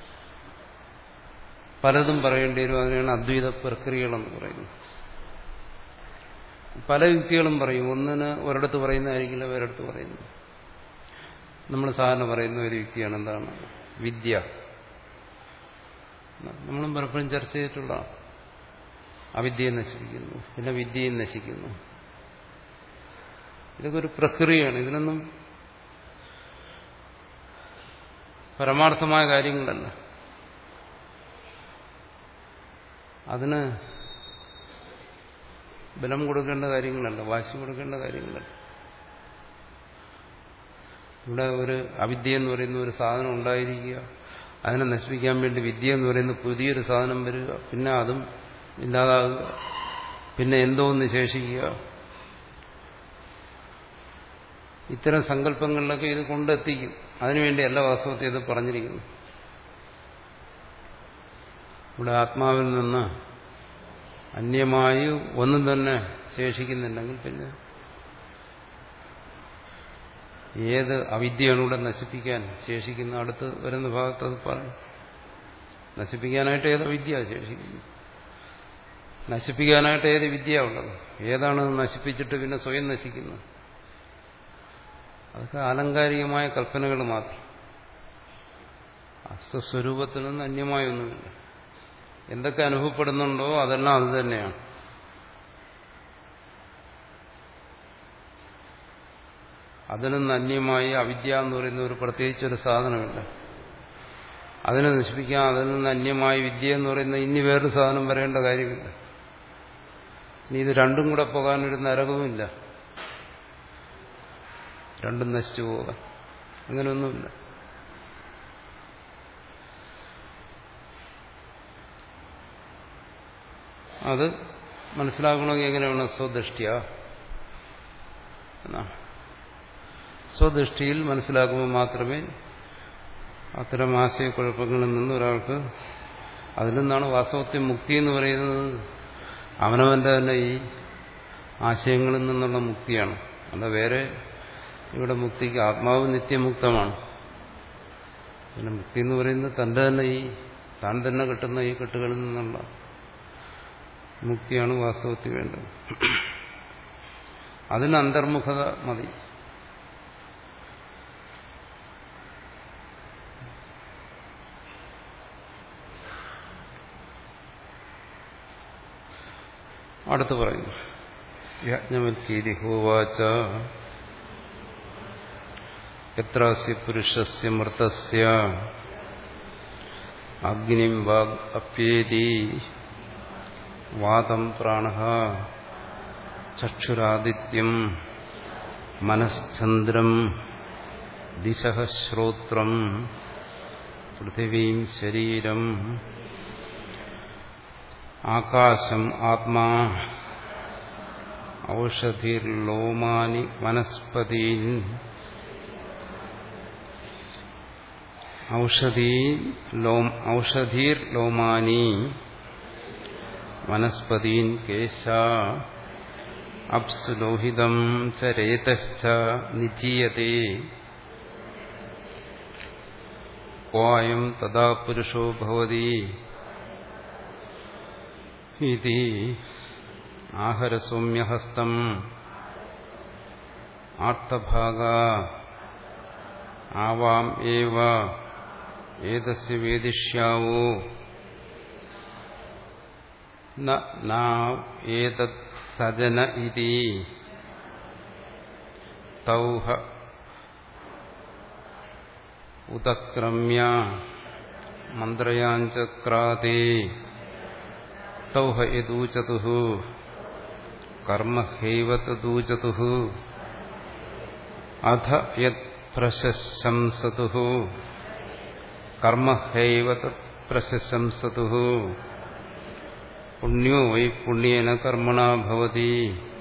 പലതും പറയേണ്ടി വരും. അതിനാണ് അദ്വൈത പ്രക്രിയകളെന്ന് പറയുന്നത്. പല യുക്തികളും പറയും. ഒന്നിന് ഒരിടത്ത് പറയുന്നതായിരിക്കില്ല വേറെടുത്ത് പറയുന്നത്. നമ്മൾ സാധാരണ പറയുന്ന ഒരു യുക്തിയാണ് എന്താണ്, വിദ്യ. നമ്മളും പലപ്പോഴും ചർച്ച ചെയ്തിട്ടുള്ള അവിദ്യയെ നശിപ്പിക്കുന്നു, പിന്നെ വിദ്യയും നശിക്കുന്നു. ഇതൊക്കെ ഒരു പ്രക്രിയയാണ്. ഇതിനൊന്നും പരമാർത്ഥമായ കാര്യങ്ങളല്ല. അതിന് ബലം കൊടുക്കേണ്ട കാര്യങ്ങളല്ല, വാശി കൊടുക്കേണ്ട കാര്യങ്ങളല്ല. ഇവിടെ ഒരു അവിദ്യ എന്ന് പറയുന്ന ഒരു സാധനം ഉണ്ടായിരിക്കുക, അതിനെ നശിപ്പിക്കാൻ വേണ്ടി വിദ്യ എന്ന് പറയുന്ന പുതിയൊരു സാധനം വരിക, പിന്നെ അതും ഇല്ലാതാകുക, പിന്നെ എന്തോ ഒന്ന് ശേഷിക്കുക. ഇത്തരം സങ്കല്പങ്ങളിലൊക്കെ ഇത് കൊണ്ടെത്തിക്കും. അതിനുവേണ്ടിയല്ല വാസ്തവത്തിൽ ഇത് പറഞ്ഞിരിക്കുന്നു. ഇവിടെ ആത്മാവിൽ നിന്ന് അന്യമായി ഒന്നും തന്നെ ശേഷിക്കുന്നുണ്ടെങ്കിൽ പിന്നെ ഏത് അവിദ്യയാണ് ഇവിടെ നശിപ്പിക്കാൻ ശേഷിക്കുന്ന? അടുത്ത് വരുന്ന ഭാഗത്ത് അത് പറഞ്ഞു. നശിപ്പിക്കാനായിട്ട് ഏത് അവിദ്യ ശേഷിക്കുന്നു? നശിപ്പിക്കാനായിട്ട് ഏത് വിദ്യ ഉള്ളത്? ഏതാണ് നശിപ്പിച്ചിട്ട് പിന്നെ സ്വയം നശിക്കുന്നത്? അതൊക്കെ ആലങ്കാരികമായ കൽപ്പനകൾ മാത്രം. സ്വസ്വരൂപത്തിൽ നിന്ന് അന്യമായൊന്നുമില്ല. എന്തൊക്കെ അനുഭവപ്പെടുന്നുണ്ടോ അതെല്ലാം അത് തന്നെയാണ്. അതിൽ നിന്ന് അന്യമായി അവിദ്യ എന്ന് പറയുന്ന ഒരു പ്രത്യേകിച്ചൊരു സാധനമില്ല. അതിനെ നശിപ്പിക്കാൻ അതിൽ നിന്ന് അന്യമായി വിദ്യ എന്ന് പറയുന്ന ഇനി വേറൊരു സാധനം വരേണ്ട കാര്യമില്ല. ഇനി ഇത് രണ്ടും കൂടെ പോകാനൊരു നരകവുമില്ല, രണ്ടും നശിച്ചു പോകാൻ. അങ്ങനെയൊന്നുമില്ല. അത് മനസ്സിലാക്കണമെങ്കിൽ എങ്ങനെയാണ്? സ്വദൃഷ്ടിയ എന്നാ. സ്വദൃഷ്ടിയിൽ മനസ്സിലാക്കുമ്പോൾ മാത്രമേ അത്തരം ആശയക്കുഴപ്പങ്ങളിൽ നിന്ന് ഒരാൾക്ക്, അതിൽ നിന്നാണ് വാസ്തവത്തിൽ മുക്തി എന്ന് പറയുന്നത്. അവനവന്റെ തന്നെ ഈ ആശയങ്ങളിൽ നിന്നുള്ള മുക്തിയാണ്. അല്ല വേറെ ഇവിടെ മുക്തിക്ക് ആത്മാവ് നിത്യമുക്തമാണ്. പിന്നെ മുക്തി എന്ന് പറയുന്നത് തന്റെ തന്നെ ഈ താൻ തന്നെ കിട്ടുന്ന ഈ കെട്ടുകളിൽ നിന്നുള്ള മുക്തിയാണ് വാസ്തവത്തിൽ വേണ്ടത്. അതിന് അന്തർമുഖത മതി. അടുത്ത് പറയുന്നു, യാജ്ഞവൽക്യേതി ഹോവാച യത്രാസ്യ പുരുഷസ്യ മൃതസ്യ അഗ്നിം വാഗ് അപ്യേതി വാതം പ്രാണഃ ചക്ഷുരാദിത്യം മനശ്ചന്ദ്രം ദിശഃ ശ്രോത്രം പൃഥിവീം ശരീരം ആകാശം ആത്മാ ഔഷധിർലോമാനി വനസ്പതീൻ ഔഷധീ ലോം ഔഷധീർലോമാനി വനസ്പതീൻ കേശ അപ്സ് ലോഹിതം ച രേതശ്ച നിധീയതേ ക്വായം തദാ പുരുഷോ ഭവതി ഇതി ആഹരസൗമ്യഹസ്തം ആർത്തഭാഗ ആവാം ഏവ ഏതസ്യ വേദിഷ്യാവോ ന ഏതത് സജന ഇതി തൗഹ ഉദക്രമ്യ മന്ത്രയാഞ്ചക്രാതേ തൗഹ യദൂചതുഃ കർമ്മ ഹൈവ തദൂചതുഃ അധ യത് പ്രശംസതുഃ കർമ്മ ഹൈവ തത് പ്രശംസതുഃ പുണ്യോ വൈ പുണ്യേന കർമ്മണാ ഭവതി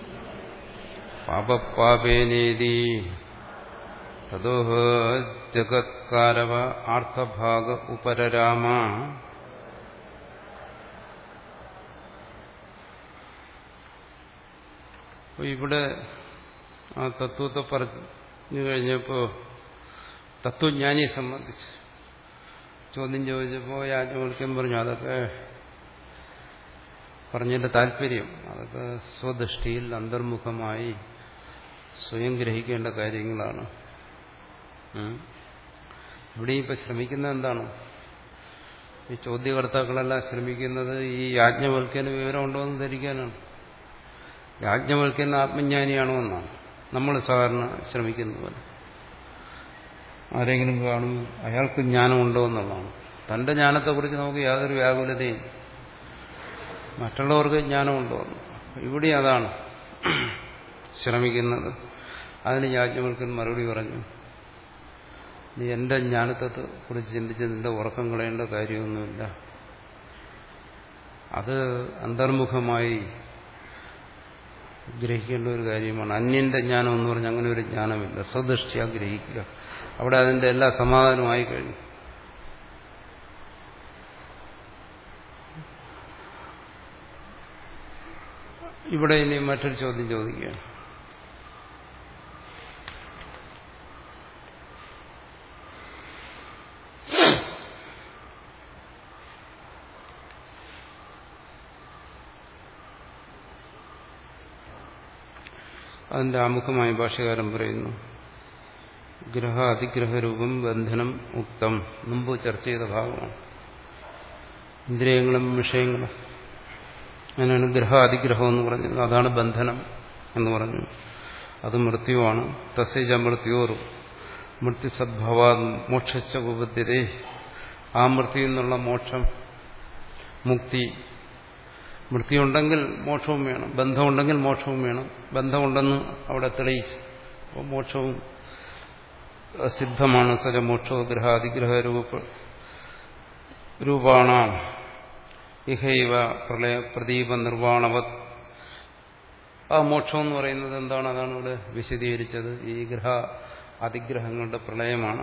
പാപപാപേനേതി തതോഹ ജഗത്കാരവ ആർത്തഭാഗ ഉപരരാമ. ഇവിടെ ആ തത്വത്തെ പറഞ്ഞു കഴിഞ്ഞപ്പോൾ തത്വജ്ഞാനിയെ സംബന്ധിച്ച് ചോദ്യം ചോദിച്ചപ്പോൾ യാജ്ഞവൽക്യൻ പറഞ്ഞു അതൊക്കെ പറഞ്ഞതിന്റെ താല്പര്യം അതൊക്കെ സ്വദൃഷ്ടിയിൽ അന്തർമുഖമായി സ്വയം ഗ്രഹിക്കേണ്ട കാര്യങ്ങളാണ്. ഇവിടെ ഇപ്പൊ ശ്രമിക്കുന്നത് എന്താണ്? ഈ ചോദ്യകർത്താക്കളെല്ലാം ശ്രമിക്കുന്നത് ഈ യാജ്ഞവൽക്യന് വിവരമുണ്ടോ എന്ന് ധരിക്കാനാണ്. യാജ്ഞവൽക്യൻ ആത്മജ്ഞാനിയാണോ എന്നാണ് നമ്മൾ സാധാരണ ശ്രമിക്കുന്നത് പോലെ. ആരെങ്കിലും കാണും അയാൾക്ക് ജ്ഞാനമുണ്ടോ എന്നുള്ളതാണ്. തന്റെ ജ്ഞാനത്തെക്കുറിച്ച് നമുക്ക് യാതൊരു വ്യാകുലതയും മറ്റുള്ളവർക്ക് ജ്ഞാനമുണ്ടോ? ഇവിടെ അതാണ് ശ്രമിക്കുന്നത്. അതിന് യാജ്ഞവൽക്കൻ മറുപടി പറഞ്ഞു, നീ എന്റെ ജ്ഞാനത്തെ കുറിച്ച് ചിന്തിച്ച് നിന്റെ ഉറക്കം കളയേണ്ട കാര്യമൊന്നുമില്ല. അത് അന്തർമുഖമായി ഗ്രഹിക്കേണ്ട ഒരു കാര്യമാണ്. അന്യന്റെ ജ്ഞാനം എന്ന് പറഞ്ഞാൽ അങ്ങനെ ഒരു ജ്ഞാനമില്ല. സ്വദൃഷ്ടിയാ ഗ്രഹിക്കുക. അവിടെ അതിന്റെ എല്ലാ സമാധാനമായി കഴിഞ്ഞു. ഇവിടെ ഇനി മറ്റൊരു ചോദ്യം ചോദിക്കുകയാണ്. അതിന്റെ ആമുഖമായ ഭാഷ്യകാരൻ പറയുന്നു, ഗ്രഹ അതിഗ്രഹരൂപം ബന്ധനം ഉക്തം. മുമ്പ് ചർച്ച ചെയ്ത ഭാഗമാണ്. ഇന്ദ്രിയങ്ങളും വിഷയങ്ങളും അങ്ങനെയാണ് ഗ്രഹ അതിഗ്രഹം എന്ന് പറഞ്ഞത്. അതാണ് ബന്ധനം എന്ന് പറഞ്ഞു. അത് മൃത്യുവാണ്. തസ്യജ മൃത്യോറും മൃത്യുസദ്ഭവാ മോക്ഷ ഉപദ്ധ്യതേ. ആ മൃത്യു എന്നുള്ള മോക്ഷം, മുക്തി. മൃത്യുണ്ടെങ്കിൽ മോക്ഷവും വേണം, ബന്ധമുണ്ടെങ്കിൽ മോക്ഷവും വേണം. ബന്ധമുണ്ടെന്ന് അവിടെ തെളിയിച്ചു. അപ്പോൾ മോക്ഷവും സിദ്ധമാണ്. സജ മോക്ഷോ ഗ്രഹാതിഗ്രഹ രൂപ രൂപാണാം ഇഹൈവ പ്രളയ പ്രദീപ നിർവാണവത്. ആ മോക്ഷം എന്ന് പറയുന്നത് എന്താണ്? അതാണ് ഇവിടെ വിശദീകരിച്ചത്. ഈ ഗ്രഹ അതിഗ്രഹങ്ങളുടെ പ്രളയമാണ്.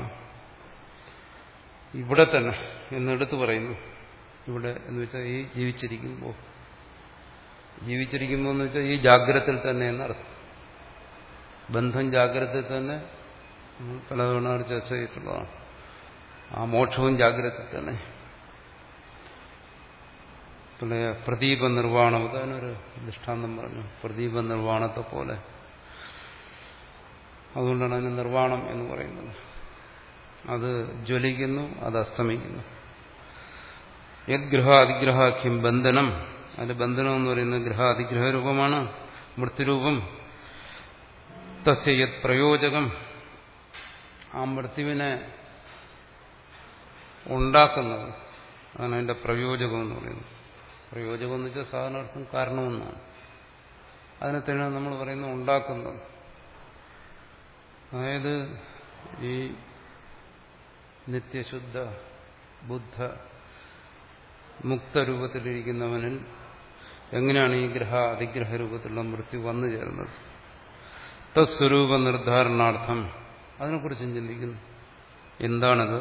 ഇവിടെ തന്നെ എന്നെടുത്ത് പറയുന്നു. ഇവിടെ എന്ന് വെച്ചാൽ ഈ ജീവിച്ചിരിക്കുമ്പോൾ, ജീവിച്ചിരിക്കുമ്പോൾ എന്ന് വെച്ചാൽ ഈ ജാഗ്രതയിൽ തന്നെ എന്നർത്ഥം. ബന്ധം ജാഗ്രതയിൽ തന്നെ പലതവണ ചർച്ച ചെയ്തിട്ടുള്ളതാണ്. ആ മോക്ഷവും ജാഗ്രതയിൽ തന്നെ. പ്രദീപ നിർവ്വാണം, അതിനൊരു ദൃഷ്ടാന്തം പറഞ്ഞു. പ്രദീപ നിർവ്വാണത്തെ പോലെ. അതുകൊണ്ടാണ് അതിന് നിർവ്വാണം എന്ന് പറയുന്നത്. അത് ജ്വലിക്കുന്നു, അത് അസ്തമിക്കുന്നു. യത് ഗ്രഹ അതിഗ്രഹാഖ്യം ബന്ധനം. അതിന്റെ ബന്ധനം എന്ന് പറയുന്നത് ഗ്രഹ അതിഗ്രഹ രൂപമാണ്, മൃത്യുരൂപം. തസ്യ യത് പ്രയോജകം. ആ മൃത്യുവിനെ ഉണ്ടാക്കുന്നത്, അതാണ് അതിന്റെ പ്രയോജകം എന്ന് പറയുന്നത്. പ്രയോജകം എന്ന് വെച്ചാൽ സാധാരണ അർത്ഥം കാരണമെന്നാണ്. അതിനെ തന്നെ നമ്മൾ പറയുന്നത് ഉണ്ടാക്കുന്നത്. അതായത് ഈ നിത്യശുദ്ധ ബുദ്ധ മുക്തരൂപത്തിലിരിക്കുന്നവനിൽ എങ്ങനെയാണ് ഈ ഗ്രഹ അതിഗ്രഹ രൂപത്തിലുള്ള മൃത്യു വന്നു ചേർന്നത്? തസ്വരൂപ നിർദ്ധാരണാർത്ഥം അതിനെക്കുറിച്ചും ചിന്തിക്കുന്നു. എന്താണത്?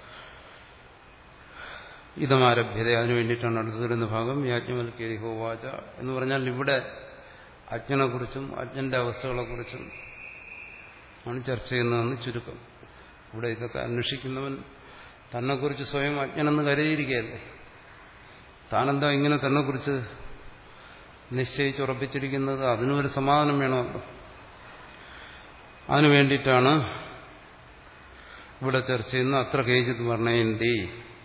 ഇതമാരഭ്യത. അതിനു വേണ്ടിയിട്ടാണ് അടുത്ത് വരുന്ന ഭാഗം. യാജ്ഞവൽക്യേ ഹോവാച എന്ന് പറഞ്ഞാൽ ഇവിടെ അജ്ഞനെക്കുറിച്ചും അജ്ഞന്റെ അവസ്ഥകളെക്കുറിച്ചും ആണ് ചർച്ച ചെയ്യുന്നതെന്ന് ചുരുക്കം. ഇവിടെ ഇതൊക്കെ അന്വേഷിക്കുന്നവൻ തന്നെക്കുറിച്ച് സ്വയം അജ്ഞനെന്ന് കരുതിയിരിക്കുകയല്ലേ. താനെന്താ ഇങ്ങനെ തന്നെക്കുറിച്ച് നിശ്ചയിച്ചുറപ്പിച്ചിരിക്കുന്നത്? അതിനും ഒരു സമാധാനം വേണമല്ലോ. അതിനു വേണ്ടിയിട്ടാണ് ഇവിടെ ചർച്ച ചെയ്യുന്ന അത്ര കേജിത് വർണ്ണയന്തി.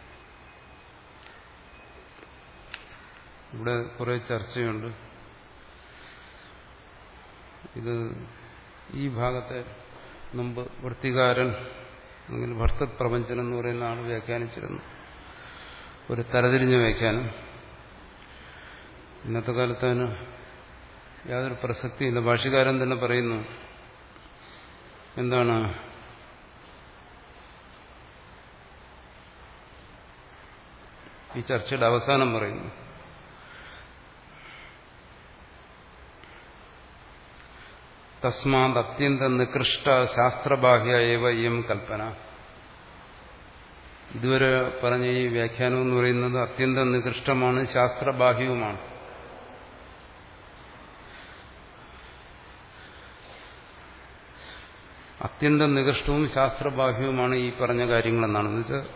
ഇവിടെ കുറെ ചർച്ചയുണ്ട്. ഇത് ഈ ഭാഗത്തെ മുമ്പ് വൃത്തികാരൻ അല്ലെങ്കിൽ ഭർത്തൃപ്രപഞ്ചനം എന്ന് പറയുന്ന ആൾ വ്യാഖ്യാനിച്ചിരുന്നു. ഒരു തരതിരിഞ്ഞ വ്യാഖ്യാനം. ഇന്നത്തെ കാലത്ത് അതിന് യാതൊരു പ്രസക്തിയില്ല. ഭാഷ്യകാരൻ തന്നെ പറയുന്നു, എന്താണ് ഈ ചർച്ചയുടെ അവസാനം പറയുന്നു, തസ്മാത് അത്യന്ത നികൃഷ്ട ശാസ്ത്രബാഹ്യ ഏവ ഇയം കൽപ്പന. ഇതുവരെ പറഞ്ഞ ഈ വ്യാഖ്യാനം എന്ന് പറയുന്നത് അത്യന്തം നികൃഷ്ടമാണ്, ശാസ്ത്രബാഹ്യവുമാണ്. അത്യന്തം നികൃഷ്ടവും ശാസ്ത്രബാഹ്യവുമാണ് ഈ പറഞ്ഞ കാര്യങ്ങളെന്നാണ്. എന്ന് വെച്ചാൽ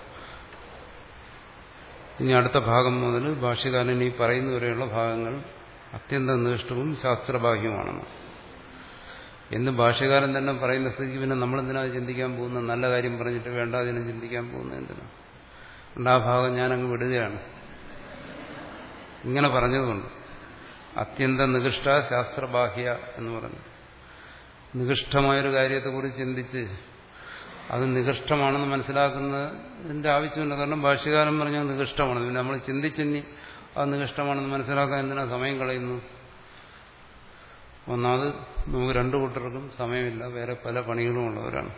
ഇനി അടുത്ത ഭാഗം മുതൽ ഭാഷ്യകാരൻ ഈ പറയുന്നവരെയുള്ള ഭാഗങ്ങൾ അത്യന്തം നികൃഷ്ടവും ശാസ്ത്രബാഹ്യവുമാണെന്ന് എന്ന് ഭാഷ്യകാരൻ തന്നെ പറയുന്ന സ്ഥിതിക്ക് പിന്നെ നമ്മളെന്തിനാ ചിന്തിക്കാൻ പോകുന്നത്? നല്ല കാര്യം പറഞ്ഞിട്ട് വേണ്ട അതിനെ ചിന്തിക്കാൻ പോകുന്നത് എന്തിനാ? അതുകൊണ്ട് ആ ഭാഗം ഞാനങ്ങ് വിടുകയാണ്. ഇങ്ങനെ പറഞ്ഞതുകൊണ്ട് അത്യന്തം നികൃഷ്ട ശാസ്ത്രബാഹ്യ എന്ന് പറഞ്ഞു. നികൃഷ്ടമായൊരു കാര്യത്തെക്കുറിച്ച് ചിന്തിച്ച് അത് നികൃഷ്ടമാണെന്ന് മനസ്സിലാക്കുന്നതിന്റെ ആവശ്യമില്ല. കാരണം ഭാഷ്യകാരൻ പറഞ്ഞാൽ നികൃഷ്ടമാണ്. പിന്നെ നമ്മൾ ചിന്തിച്ചിനി അത് നികഷ്ടമാണെന്ന് മനസ്സിലാക്കാൻ എന്തിനാ സമയം കളയുന്നു? ഒന്നാമത് നമുക്ക് രണ്ടു കൂട്ടർക്കും സമയമില്ല, വേറെ പല പണികളും ഉള്ളവരാണ്.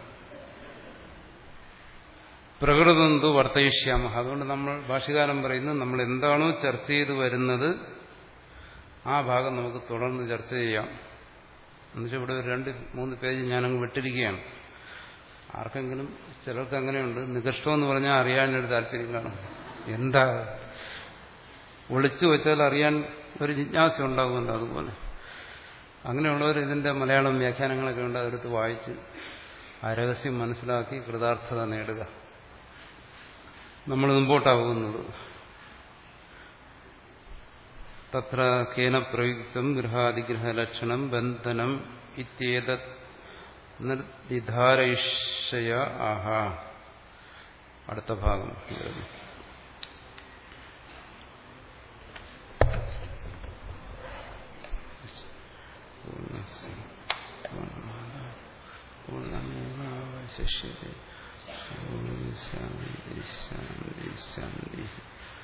പ്രകൃതന്തു വർത്തയിഷ്യാമ. അതുകൊണ്ട് നമ്മൾ ഭാഷ്യകാരൻ പറയുന്നത് നമ്മൾ എന്താണോ ചർച്ച ചെയ്ത് വരുന്നത് ആ ഭാഗം നമുക്ക് തുടർന്ന് ചർച്ച ചെയ്യാം. എന്നുവെച്ചാൽ ഇവിടെ ഒരു രണ്ട് മൂന്ന് പേജ് ഞാനങ്ങ് വിട്ടിരിക്കുകയാണ്. ആർക്കെങ്കിലും ചിലർക്ക് അങ്ങനെയുണ്ട്, നികഷ്ടമെന്ന് പറഞ്ഞാൽ അറിയാനൊരു താല്പര്യം കാണും. എന്താ ഒളിച്ചു വെച്ചാൽ അറിയാൻ ഒരു ജിജ്ഞാസ ഉണ്ടാകുമല്ലോ, അതുപോലെ അങ്ങനെയുള്ളവർ ഇതിന്റെ മലയാളം വ്യാഖ്യാനങ്ങളൊക്കെ ഉണ്ട്, അതെടുത്ത് വായിച്ച് ആ രഹസ്യം മനസ്സിലാക്കി കൃതാർത്ഥത നേടുക. നമ്മൾ മുമ്പോട്ടാവുന്നത് തത്ര കേന പ്രയുക്തം ഗൃഹാതിഗ്രഹലക്ഷണം ബന്ധനം ഇത്യേതത് നിർദ്ധാരയിഷയ ആഹ. അടുത്ത ഭാഗം പൂർണ്ണമേവാവശിഷ്യതേ. ശാന്തി ശാന്തി ശാന്തി.